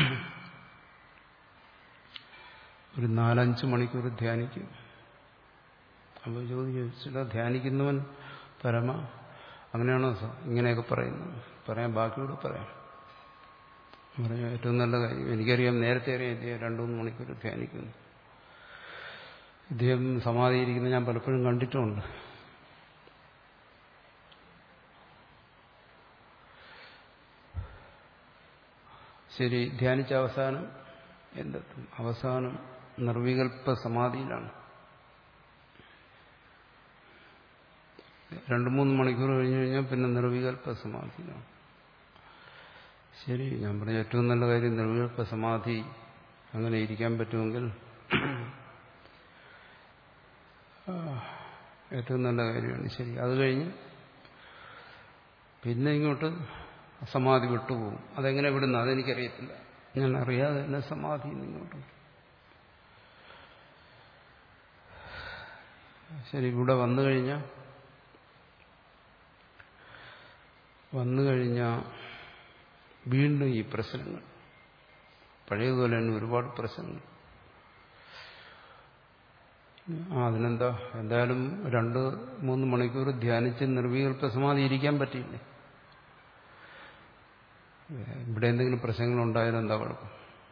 ഒരു നാലഞ്ച് മണിക്കൂർ ധ്യാനിക്കും. അപ്പോൾ ചോദിച്ചില്ല, ധ്യാനിക്കുന്നവൻ പരമ അങ്ങനെയാണോ ഇങ്ങനെയൊക്കെ പറയുന്നത്? പറയാം, ബാക്കിയോട് പറയാം. പറയാം ഏറ്റവും നല്ല കാര്യം. എനിക്കറിയാം, നേരത്തെ അറിയാം ഇദ്ദേഹം രണ്ടു മൂന്ന് മണിക്കൂർ ധ്യാനിക്കുന്നു. ഇദ്ദേഹം സമാധിയിരിക്കുന്നത് ഞാൻ പലപ്പോഴും കണ്ടിട്ടുമുണ്ട്. ശരി, ധ്യാനിച്ച അവസാനം എന്തെത്തും? അവസാനം നിർവികൽപ്പ സമാധിയിലാണ്. രണ്ടു മൂന്ന് മണിക്കൂർ കഴിഞ്ഞു കഴിഞ്ഞാൽ പിന്നെ നിർവികൽപ്പ സമാധിയിലാണ്. ശരി, ഞാൻ പറഞ്ഞ ഏറ്റവും നല്ല കാര്യം നിർവികൽപ്പ സമാധി അങ്ങനെ ഇരിക്കാൻ പറ്റുമെങ്കിൽ ഏറ്റവും നല്ല കാര്യമാണ്. ശരി, അത് കഴിഞ്ഞ് പിന്നെ ഇങ്ങോട്ട് സമാധി വിട്ടുപോകും. അതെങ്ങനെ വിടുന്നു അതെനിക്കറിയത്തില്ല. ഞാൻ അറിയാതെ തന്നെ സമാധി ഇങ്ങോട്ട്. ശരി, ഇവിടെ വന്നു കഴിഞ്ഞാൽ വന്നു കഴിഞ്ഞാൽ വീണ്ടും ഈ പ്രശ്നങ്ങൾ പഴയതുപോലെ തന്നെ ഒരുപാട് പ്രശ്നങ്ങൾ. ആ അതിനെന്താ, എന്തായാലും രണ്ട് മൂന്ന് മണിക്കൂർ ധ്യാനിച്ച് നിർവികൽപ്പ സമാധി ഇരിക്കാൻ പറ്റിയില്ലേ? ഇവിടെ എന്തെങ്കിലും പ്രശ്നങ്ങളുണ്ടായാലും എന്താ കുഴപ്പം?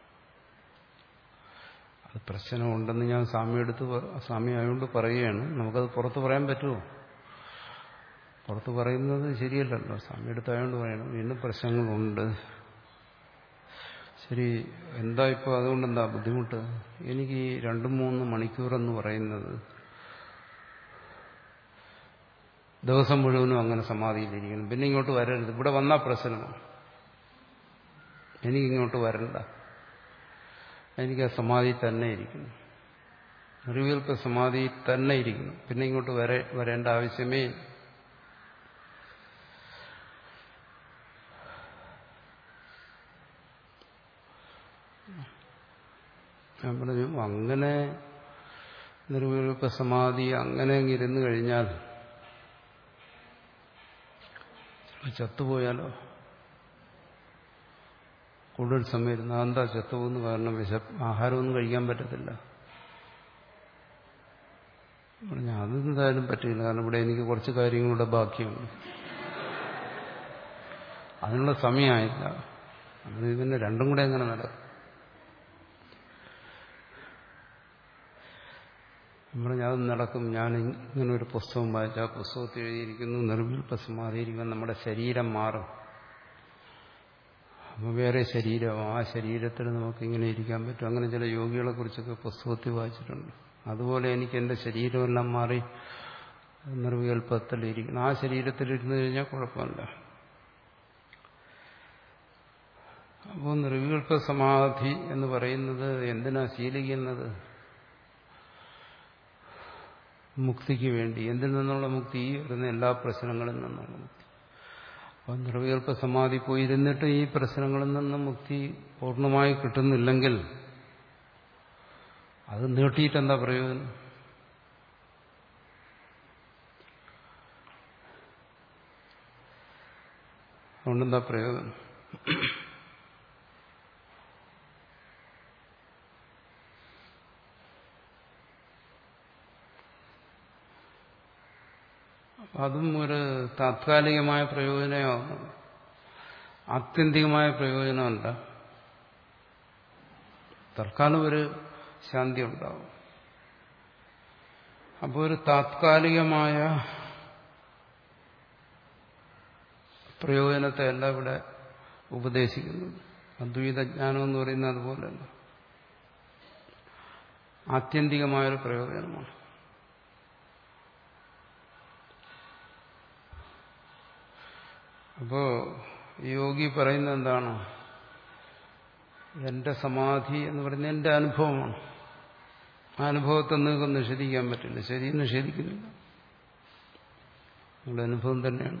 അത് പ്രശ്നമുണ്ടെന്ന് ഞാൻ സ്വാമിയെടുത്ത് സ്വാമി ആയതുകൊണ്ട് പറയുകയാണ്. നമുക്കത് പുറത്ത് പറയാൻ പറ്റുമോ? പുറത്ത് പറയുന്നത് ശരിയല്ലല്ലോ. സ്വാമിയെടുത്തായതുകൊണ്ട് പറയണം വീണ്ടും പ്രശ്നങ്ങളുണ്ട്. ശരി, എന്താ ഇപ്പോൾ അതുകൊണ്ട് എന്താ ബുദ്ധിമുട്ട്? എനിക്ക് ഈ രണ്ട് മൂന്ന് മണിക്കൂറെന്ന് പറയുന്നത് ദിവസം മുഴുവനും അങ്ങനെ സമാധിയിലിരിക്കണം. പിന്നെ ഇങ്ങോട്ട് വരരുത്. ഇവിടെ വന്നാൽ പ്രശ്നമാണ്. എനിക്കിങ്ങോട്ട് വരണ്ട. എനിക്ക് ആ സമാധി തന്നെ ഇരിക്കുന്നു. നിർവികൽപ്പ സമാധി തന്നെ ഇരിക്കുന്നു. പിന്നെ ഇങ്ങോട്ട് വരെ വരേണ്ട ആവശ്യമേ. ഞാൻ പറഞ്ഞു, അങ്ങനെ നിർവികൽപ്പ സമാധി അങ്ങനെ ഇരുന്ന് കഴിഞ്ഞാൽ ചത്തുപോയാലോ? കൂടുതൽ സമയം ഇരുന്ന് അതെന്താ ചത്തുപോകുന്നു? കാരണം വിശ ആഹാരമൊന്നും കഴിക്കാൻ പറ്റത്തില്ല. പറഞ്ഞു അതെന്തായാലും പറ്റില്ല, കാരണം ഇവിടെ എനിക്ക് കുറച്ച് കാര്യങ്ങളുടെ ബാക്കിയുണ്ട്, അതിനുള്ള സമയമായില്ല. നമ്മൾ ഇതിന് രണ്ടും കൂടെ എങ്ങനെ നടക്കും? പറഞ്ഞു അത് നടക്കും. ഞാൻ ഇങ്ങനെ ഒരു പുസ്തകം വായിച്ച ആ പുസ്തകത്തിൽ എഴുതിയിരിക്കുന്നു നിർവികൽപ്പസമാധിയിരിക്കുമ്പോൾ നമ്മുടെ ശരീരം മാറും, അപ്പോൾ വേറെ ശരീരം, ആ ശരീരത്തിൽ നമുക്ക് ഇങ്ങനെ ഇരിക്കാൻ പറ്റും. അങ്ങനെ ചില യോഗികളെ കുറിച്ചൊക്കെ പുസ്തകത്തിൽ വായിച്ചിട്ടുണ്ട്. അതുപോലെ എനിക്ക് എൻ്റെ ശരീരമെല്ലാം മാറി നിർവികൽപ്പത്തിലിരിക്കണം. ആ ശരീരത്തിലിരുന്ന് കഴിഞ്ഞാൽ കുഴപ്പമില്ല. അപ്പോൾ നിർവികൽപ്പ സമാധി എന്ന് പറയുന്നത് എന്തിനാ ശീലിക്കുന്നത്? മുക്തിക്ക് വേണ്ടി. എന്തിൽ നിന്നുള്ള മുക്തി? വരുന്ന എല്ലാ പ്രശ്നങ്ങളിൽ നിന്നുള്ള മുക്തി. അപ്പം നിർവികൽപ്പ സമാധി പോയിരുന്നിട്ട് ഈ പ്രശ്നങ്ങളിൽ നിന്ന് മുക്തി പൂർണ്ണമായി കിട്ടുന്നില്ലെങ്കിൽ അത് നീട്ടിയിട്ടെന്താ പ്രയോജനം? അതുകൊണ്ടെന്താ പ്രയോജനം? അതും ഒരു താത്കാലികമായ പ്രയോജനമാകുന്നു, ആത്യന്തികമായ പ്രയോജനമല്ല. തൽക്കാലം ഒരു ശാന്തി ഉണ്ടാവും. അപ്പോൾ ഒരു താത്കാലികമായ പ്രയോജനത്തെയല്ല ഇവിടെ ഉപദേശിക്കുന്നത്. അദ്വൈതജ്ഞാനം എന്ന് പറയുന്നത് അതുപോലെയല്ല, ആത്യന്തികമായൊരു പ്രയോജനമാണ്. അപ്പോ യോഗി പറയുന്നത് എന്താണ്? എന്റെ സമാധി എന്ന് പറയുന്നത് എന്റെ അനുഭവമാണ്. ആ അനുഭവത്തെ നിങ്ങൾക്ക് നിഷേധിക്കാൻ പറ്റില്ല. ശരി, നിഷേധിക്കുന്നില്ല, നിങ്ങളുടെ അനുഭവം തന്നെയാണ്.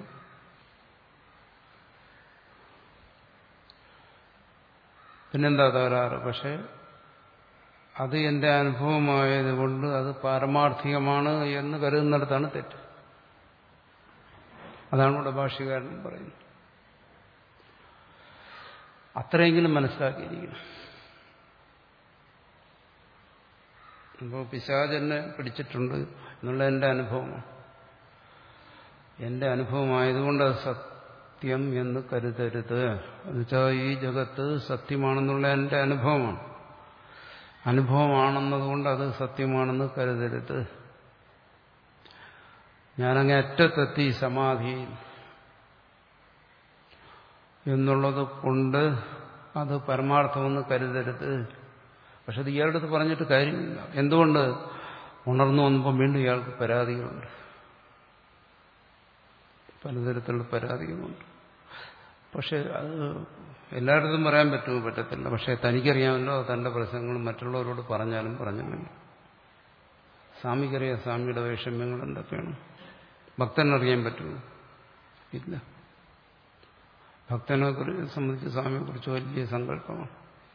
പിന്നെന്താ തകരാറ്? പക്ഷെ അത് എന്റെ അനുഭവമായതുകൊണ്ട് അത് പാരമാർത്ഥികമാണ് എന്ന് കരുതുന്നിടത്താണ് തെറ്റ്. അതാണ് ഇവിടെ ഭാഷ്യകാരൻ പറയുന്നത്. അത്രയെങ്കിലും മനസ്സിലാക്കിയിരിക്കണം. അപ്പോൾ പിശാചെന്നെ പിടിച്ചിട്ടുണ്ട് എന്നുള്ള എന്റെ അനുഭവമാണ്. എന്റെ അനുഭവമായതുകൊണ്ട് അത് സത്യം എന്ന് കരുതരുത്. എന്നുവെച്ചാൽ ഈ ജഗത്ത് സത്യമാണെന്നുള്ള എന്റെ അനുഭവമാണ്. അനുഭവമാണെന്നതുകൊണ്ട് അത് സത്യമാണെന്ന് കരുതരുത്. ഞാനങ്ങ് അറ്റത്തെത്തി സമാധിയിൽ എന്നുള്ളത് കൊണ്ട് അത് പരമാർത്ഥമെന്ന് കരുതരുത്. പക്ഷെ അത് ഇയാളുടെ അടുത്ത് പറഞ്ഞിട്ട് കാര്യമില്ല. എന്തുകൊണ്ട്? ഉണർന്നു വന്നപ്പോൾ വീണ്ടും ഇയാൾക്ക് പരാതികളുണ്ട്, പലതരത്തിലുള്ള പരാതികളുണ്ട്. പക്ഷെ അത് എല്ലായിടത്തും പറയാൻ പറ്റുമോ? പറ്റത്തില്ല. പക്ഷെ തനിക്കറിയാമല്ലോ തന്റെ പ്രശ്നങ്ങൾ മറ്റുള്ളവരോട് പറഞ്ഞാലും പറഞ്ഞില്ല. സ്വാമിക്കറിയാം സ്വാമിയുടെ വൈഷമ്യങ്ങൾ എന്തൊക്കെയാണ്. ഭക്തനറിയാൻ പറ്റുമോ? ഇല്ല. ഭക്തനെ സംബന്ധിച്ച് സ്വാമിയെ കുറിച്ച് വലിയ സങ്കല്പമാണ്.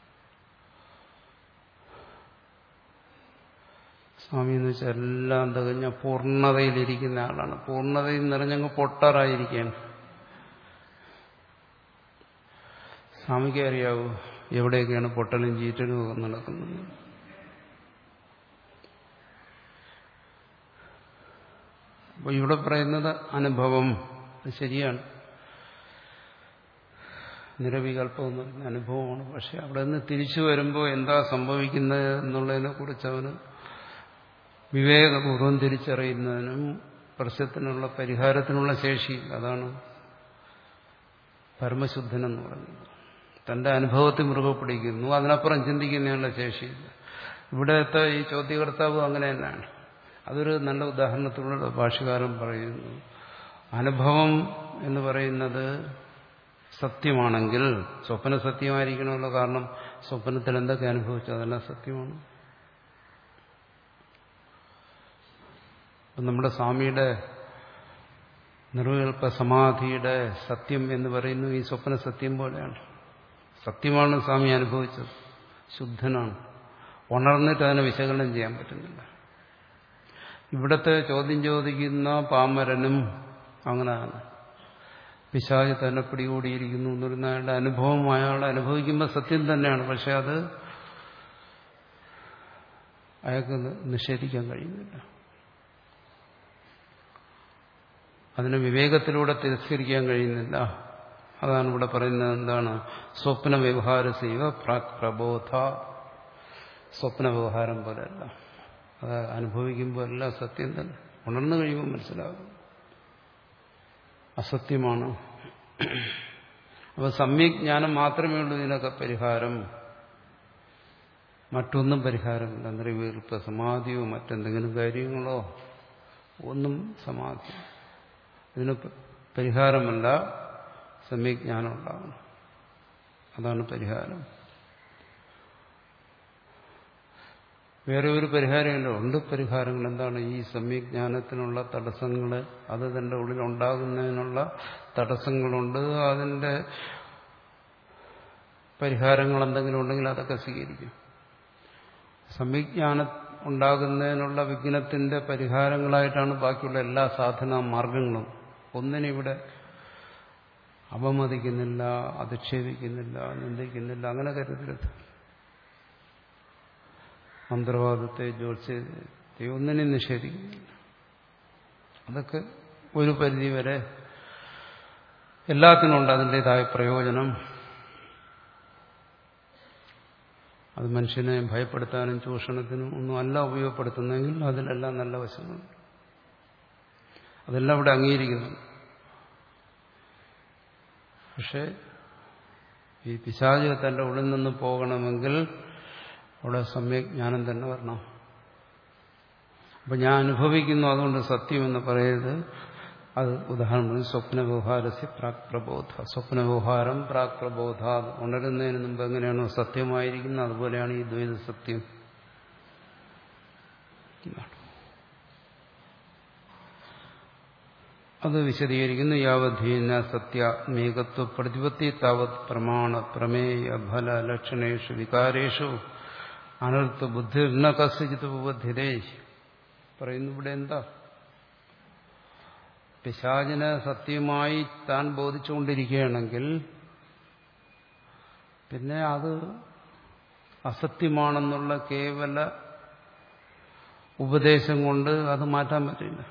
സ്വാമി എന്ന് വെച്ചാൽ എല്ലാം തികഞ്ഞ പൂർണ്ണതയിലിരിക്കുന്ന ആളാണ്. പൂർണ്ണതയിൽ നിറഞ്ഞങ്ങ് പൊട്ടാറായിരിക്കുകയാണ്. സ്വാമിക്ക് അറിയാവൂ എവിടെയൊക്കെയാണ് പൊട്ടലും ചീറ്റലും ഒക്കെ നടക്കുന്നത്. അപ്പോൾ ഇവിടെ പറയുന്നത് അനുഭവം ശരിയാണ്, നിരവികൽപ്പം എന്ന് പറയുന്ന അനുഭവമാണ്. പക്ഷെ അവിടെ നിന്ന് തിരിച്ചു വരുമ്പോൾ എന്താ സംഭവിക്കുന്നത് എന്നുള്ളതിനെ കുറിച്ച് അവന് വിവേകപൂർവ്വം തിരിച്ചറിയുന്നതിനും പ്രശ്നത്തിനുള്ള പരിഹാരത്തിനുള്ള ശേഷി, അതാണ് പരമശുദ്ധനെന്ന് പറയുന്നത്. തന്റെ അനുഭവത്തെ മുറുകെ പിടിക്കുന്നു, അതിനപ്പുറം ചിന്തിക്കുന്നതിനുള്ള ശേഷിയില്ല. ഇവിടത്തെ ഈ ചോദ്യകർത്താവ് അങ്ങനെ തന്നെയാണ്. അതൊരു നല്ല ഉദാഹരണത്തിലൂടെ ഭാഷ്യകാരൻ പറയുന്നു. അനുഭവം എന്ന് പറയുന്നത് സത്യമാണെങ്കിൽ സ്വപ്ന സത്യമായിരിക്കണമല്ലോ. കാരണം സ്വപ്നത്തിൽ എന്തൊക്കെ അനുഭവിച്ചു അതെല്ലാം സത്യമാണ്. നമ്മുടെ സ്വാമിയുടെ നിർവികൽപ്പ സമാധിയുടെ സത്യം എന്ന് പറയുന്നു ഈ സ്വപ്ന സത്യം പോലെയാണ്. സത്യമാണ് സ്വാമി അനുഭവിച്ചത്, ശുദ്ധനാണ്. ഉണർന്നിട്ട് അതിനെ വിശകലനം ചെയ്യാൻ പറ്റുന്നില്ല. ഇവിടത്തെ ചോദ്യം ചോദിക്കുന്ന പാമരനും അങ്ങനെയാണ്. പിശാച് തന്നെ പിടികൂടിയിരിക്കുന്നു എന്ന് പറയുന്ന അയാളുടെ അനുഭവം അയാൾ അനുഭവിക്കുമ്പോൾ സത്യം തന്നെയാണ്. പക്ഷെ അത് അയാൾക്ക് നിഷേധിക്കാൻ കഴിയുന്നില്ല. അതിനെ വിവേകത്തിലൂടെ തിരസ്കരിക്കാൻ കഴിയുന്നില്ല. അതാണ് ഇവിടെ പറയുന്നത്. എന്താണ്? സ്വപ്ന വ്യവഹാരസീവ പ്രാക് പ്രബോധ. സ്വപ്ന വ്യവഹാരം പോലെയല്ല, അത് അനുഭവിക്കുമ്പോൾ എല്ലാം സത്യം തന്നെ. ഉണർന്നു കഴിയുമ്പോൾ മനസ്സിലാകും അസത്യമാണ്. അപ്പൊ സമ്യജ്ഞാനം മാത്രമേ ഉള്ളൂ ഇതിനൊക്കെ പരിഹാരം. മറ്റൊന്നും പരിഹാരമില്ല. നിർവികൽപ്പ സമാധിയോ മറ്റെന്തെങ്കിലും കാര്യങ്ങളോ ഒന്നും സമാധി ഇതിന് പരിഹാരമല്ല. സമ്യജ്ഞാനം ഉണ്ടാവണം, അതാണ് പരിഹാരം. വേറെ ഒരു പരിഹാരമില്ല. ഉണ്ട് പരിഹാരങ്ങൾ. എന്താണ്? ഈ സമ്യജ്ഞാനത്തിനുള്ള തടസ്സങ്ങൾ, അത് തന്റെ ഉള്ളിൽ ഉണ്ടാകുന്നതിനുള്ള തടസ്സങ്ങളുണ്ട്. അതിന്റെ പരിഹാരങ്ങൾ എന്തെങ്കിലും ഉണ്ടെങ്കിൽ അതൊക്കെ സ്വീകരിക്കും. സമ്യജ്ഞാനം ഉണ്ടാകുന്നതിനുള്ള വിഘ്നത്തിന്റെ പരിഹാരങ്ങളായിട്ടാണ് ബാക്കിയുള്ള എല്ലാ സാധനാ മാർഗങ്ങളും. ഒന്നിനിവിടെ അപമതിക്കുന്നില്ല, അധിക്ഷേപിക്കുന്നില്ല, നിന്ദിക്കുന്നില്ല, അങ്ങനെ കരുതരുത്. മന്ത്രവാദത്തെ, ജ്യോത്സ്യത്തെ ഒന്നിനെയും നിഷേധിക്കുന്നില്ല. അതൊക്കെ ഒരു പരിധിവരെ എല്ലാത്തിനുണ്ട് അതിൻ്റെതായ പ്രയോജനം. അത് മനുഷ്യനെ ഭയപ്പെടുത്താനും ചൂഷണത്തിനും ഒന്നും അല്ല ഉപയോഗപ്പെടുത്തുന്നെങ്കിൽ അതിലെല്ലാം നല്ല വശങ്ങളുണ്ട്. അതെല്ലാം ഇവിടെ അംഗീകരിക്കുന്നു. പക്ഷെ ഈ പിശാച് തന്റെ ഉള്ളിൽ നിന്ന് പോകണമെങ്കിൽ അവിടെ സമ്യജ്ഞാനം തന്നെ വരണം. അപ്പൊ ഞാൻ അനുഭവിക്കുന്നു, അതുകൊണ്ട് സത്യമെന്ന് പറയരുത്. അത് ഉദാഹരണം സ്വപ്ന വ്യവഹാരസ്യ പ്രാക് പ്രബോധ. സ്വപ്ന വ്യവഹാരം പ്രാക് പ്രബോധ. ഉണരുന്നതിന് മുമ്പ് എങ്ങനെയാണോ സത്യമായിരിക്കുന്നത് അതുപോലെയാണ് ഈ ദ്വൈത സത്യം. അത് വിശദീകരിക്കുന്നു. യാവധീന സത്യാത്മേകത്വ പ്രതിപത്തി താവത് പ്രമാണ പ്രമേയ ഫല ലക്ഷണേഷു വികാരേഷു അനർത്ഥ ബുദ്ധി ന കസ്യചിത് ഉപബദ്ധ്യതേ. പറയുന്നു ഇവിടെ എന്താ? പിശാചിനെ സത്യമായി താൻ ബോധിച്ചുകൊണ്ടിരിക്കുകയാണെങ്കിൽ പിന്നെ അത് അസത്യമാണെന്നുള്ള കേവല ഉപദേശം കൊണ്ട് അത് മാറ്റാൻ പറ്റില്ല.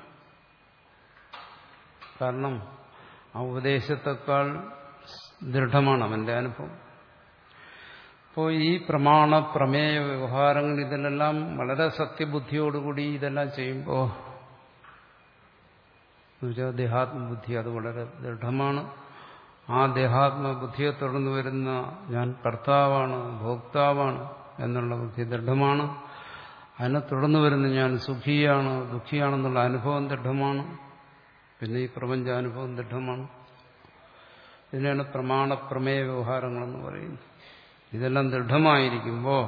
കാരണം ആ ഉപദേശത്തെക്കാൾ ദൃഢമാണ് അവന്റെ അനുഭവം. അപ്പോൾ ഈ പ്രമാണ പ്രമേയ വ്യവഹാരങ്ങൾ ഇതിലെല്ലാം വളരെ സത്യബുദ്ധിയോടുകൂടി ഇതെല്ലാം ചെയ്യുമ്പോൾ എന്നുവെച്ചാൽ ദേഹാത്മബുദ്ധി അത് വളരെ ദൃഢമാണ്. ആ ദേഹാത്മബുദ്ധിയെ തുടർന്ന് വരുന്ന ഞാൻ കർത്താവാണ്, ഭോക്താവാണ് എന്നുള്ള ബുദ്ധി ദൃഢമാണ്. അതിനെ തുടർന്ന് വരുന്ന ഞാൻ സുഖിയാണ്, ദുഃഖിയാണെന്നുള്ള അനുഭവം ദൃഢമാണ്. പിന്നെ ഈ പ്രപഞ്ചാനുഭവം ദൃഢമാണ്. ഇതിനാണ് പ്രമാണ പ്രമേയ വ്യവഹാരങ്ങളെന്ന് പറയുന്നത്. ഇതെല്ലാം ദൃഢമായിരിക്കുമ്പോൾ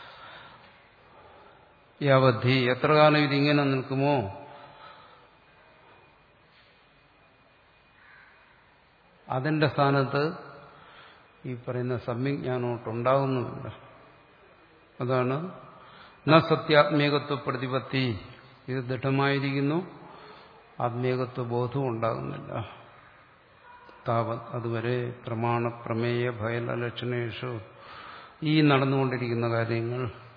ഈ അവധി എത്ര കാലം ഇതിങ്ങനെ നിൽക്കുമോ അതിന്റെ സ്ഥാനത്ത് ഈ പറയുന്ന സമ്യജ്ഞാനോട്ടുണ്ടാകുന്നുമില്ല. അതാണ് ന സത്യാത്മേകത്വ പ്രതിപത്തി. ഇത് ദൃഢമായിരിക്കുന്നു, ആത്മീകത്വ ബോധവും ഉണ്ടാകുന്നില്ല. താവത് അതുവരെ പ്രമാണ പ്രമേയ ഭയല ലക്ഷണേഷു ഈ നടന്നുകൊണ്ടിരിക്കുന്ന കാര്യങ്ങൾ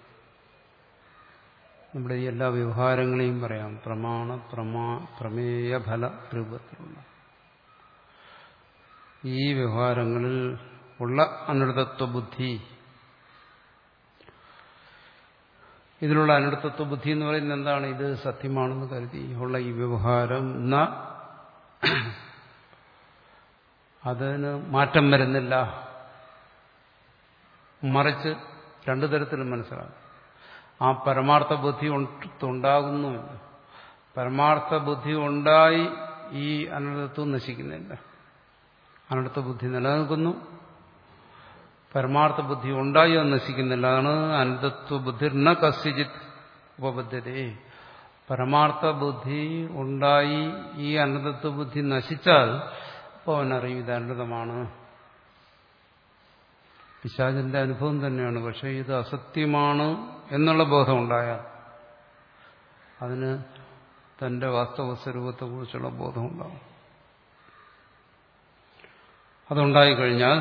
നമ്മുടെ ഈ എല്ലാ വ്യവഹാരങ്ങളെയും പറയാം. പ്രമാണ പ്രമാ പ്രമേയ ഫല രൂപത്തിലുള്ള ഈ വ്യവഹാരങ്ങളിൽ ഉള്ള അനർത്ഥത്വ ബുദ്ധി, ഇതിലുള്ള അനർത്ഥത്വ ബുദ്ധി എന്ന് പറയുന്നത് എന്താണ്? ഇത് സത്യമാണെന്ന് കരുതി ഉള്ള ഈ വ്യവഹാരം ന അതിന് മാറ്റം വരുന്നില്ല. മറിച്ച് രണ്ടു തരത്തിലും മനസ്സിലാകും. ആ പരമാർത്ഥ ബുദ്ധി ഉണ്ടാകുന്നുമില്ല. പരമാർത്ഥ ബുദ്ധി ഉണ്ടായി ഈ അനർത്ഥത്വം നശിക്കുന്നില്ല. അനർത്ഥ ബുദ്ധി നിലനിൽക്കുന്നു, പരമാർത്ഥ ബുദ്ധി ഉണ്ടായി അത് നശിക്കുന്നില്ല. അതാണ് അനർത്ഥത്വ ബുദ്ധി ന കസ്യചിത് ഉപബദ്ധ്യതേ. പരമാർത്ഥ ബുദ്ധി ഉണ്ടായി ഈ അനർത്ഥത്വ ബുദ്ധി നശിച്ചാൽ അപ്പോൾ അവനറിയും ഇത് അനർത്ഥമാണ്. പിശാചിന്റെ അനുഭവം തന്നെയാണ്. പക്ഷെ ഇത് അസത്യമാണ് എന്നുള്ള ബോധം ഉണ്ടായാൽ അതിന് തന്റെ വാസ്തവ സ്വരൂപത്തെക്കുറിച്ചുള്ള ബോധം ഉണ്ടാവും. അതുണ്ടായിക്കഴിഞ്ഞാൽ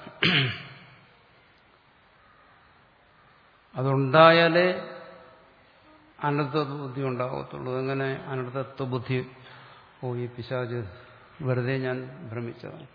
അതുണ്ടായാലേ അനർത്ഥത്വ ബുദ്ധി ഉണ്ടാകത്തുള്ളൂ. എങ്ങനെ അനർത്ഥത്വ ബുദ്ധി ഓ ഈ പിശാച് വെറുതെ ഞാൻ ഭ്രമിച്ചതാണ്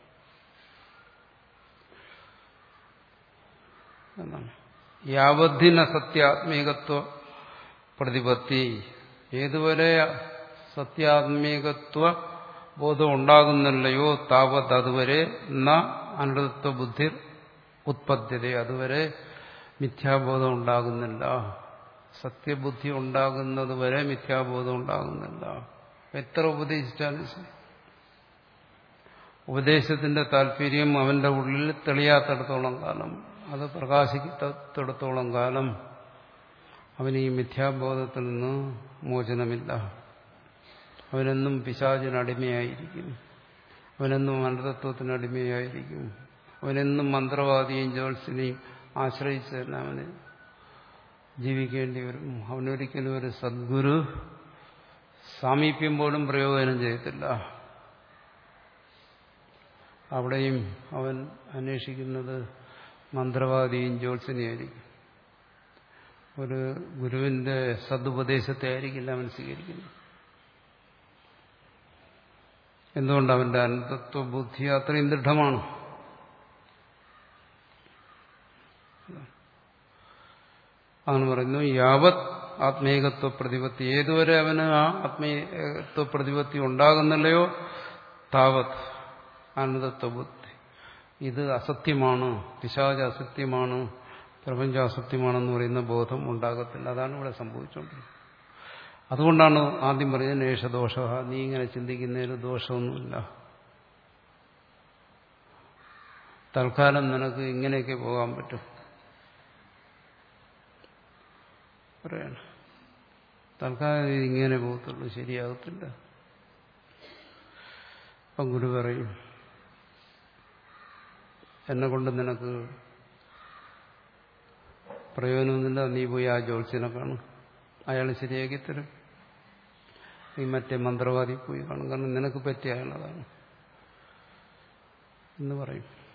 എന്നാണ്. യാവദ്ധിന സത്യാത്മീകത്വ പ്രതിപത്തി, ഏതുവരെ സത്യാത്മീകത്വ ബോധം ഉണ്ടാകുന്നില്ലയോ താവത് അതുവരെ ന അനൃതത്വ ബുദ്ധി ഉത്പദ്ധ്യത, അതുവരെ മിഥ്യാബോധം ഉണ്ടാകുന്നില്ല. സത്യബുദ്ധി ഉണ്ടാകുന്നത് വരെ മിഥ്യാബോധം ഉണ്ടാകുന്നില്ല. എത്ര ഉപദേശിച്ചാലും ശരി, ഉപദേശത്തിന്റെ താല്പര്യം അവന്റെ ഉള്ളിൽ തെളിയാത്തിടത്തോളം കാലം, അത് പ്രകാശിക്കത്തിടത്തോളം കാലം അവന് ഈ മിഥ്യാബോധത്തിൽ നിന്ന് മോചനമില്ല. അവനെന്നും പിശാചിനടിമയായിരിക്കും, അവനെന്നും അനർത്ഥത്വത്തിന് അടിമയായിരിക്കും, അവനെന്നും മന്ത്രവാദിയെയും ജ്യോത്സ്യനെയും ആശ്രയിച്ച് തന്നെ അവന് ജീവിക്കേണ്ടി വരും. അവനൊരിക്കലും ഒരു സദ്ഗുരു സാമീപ്യം പോലും പ്രയോജനം ചെയ്യത്തില്ല. അവിടെയും അവൻ അന്വേഷിക്കുന്നത് മന്ത്രവാദിയും ജ്യോത്സ്യനെയായിരിക്കും. ഒരു ഗുരുവിന്റെ സദുപദേശത്തെ ആയിരിക്കില്ല അവൻ സ്വീകരിക്കുന്നത്. എന്തുകൊണ്ട്? അവന്റെ അനന്തത്വ ബുദ്ധി അത്രയും ദൃഢമാണ്. അതാണ് പറയുന്നു യാവത് ആത്മീകത്വ പ്രതിപത്തി, ഏതുവരെ അവന് ആ ആത്മീയത്വ പ്രതിപത്തി ഉണ്ടാകുന്നില്ലയോ താവത് അനന്തത്വ ബുദ്ധി, ഇത് അസത്യമാണ്, പിശാച് അസത്യമാണ്, പ്രപഞ്ചം അസത്യമാണെന്ന് പറയുന്ന ബോധം ഉണ്ടാകത്തില്ല. അതാണ് ഇവിടെ സംഭവിച്ചുകൊണ്ടിരിക്കുന്നത്. അതുകൊണ്ടാണ് ആദ്യം പറയുന്നത് നേഷദോഷ, നീ ഇങ്ങനെ ചിന്തിക്കുന്നതിന് ദോഷമൊന്നുമില്ല, തൽക്കാലം നിനക്ക് ഇങ്ങനെയൊക്കെ പോകാൻ പറ്റും പറയാണ്. തൽക്കാലം ഇങ്ങനെ പോകത്തുള്ളൂ, ശരിയാകത്തില്ല. അപ്പം ഗുരു പറയും എന്നെ കൊണ്ട് നിനക്ക് പ്രയോജനമൊന്നുമില്ല, നീ പോയി ആ ജ്യോത്സ്യനെ കാണും, അയാൾ ശരിയാക്കി തരും. നീ മറ്റേ മന്ത്രവാദി പോയി കാണും, കാരണം നിനക്ക് പറ്റിയ അയാളതാണ് എന്ന് പറയും.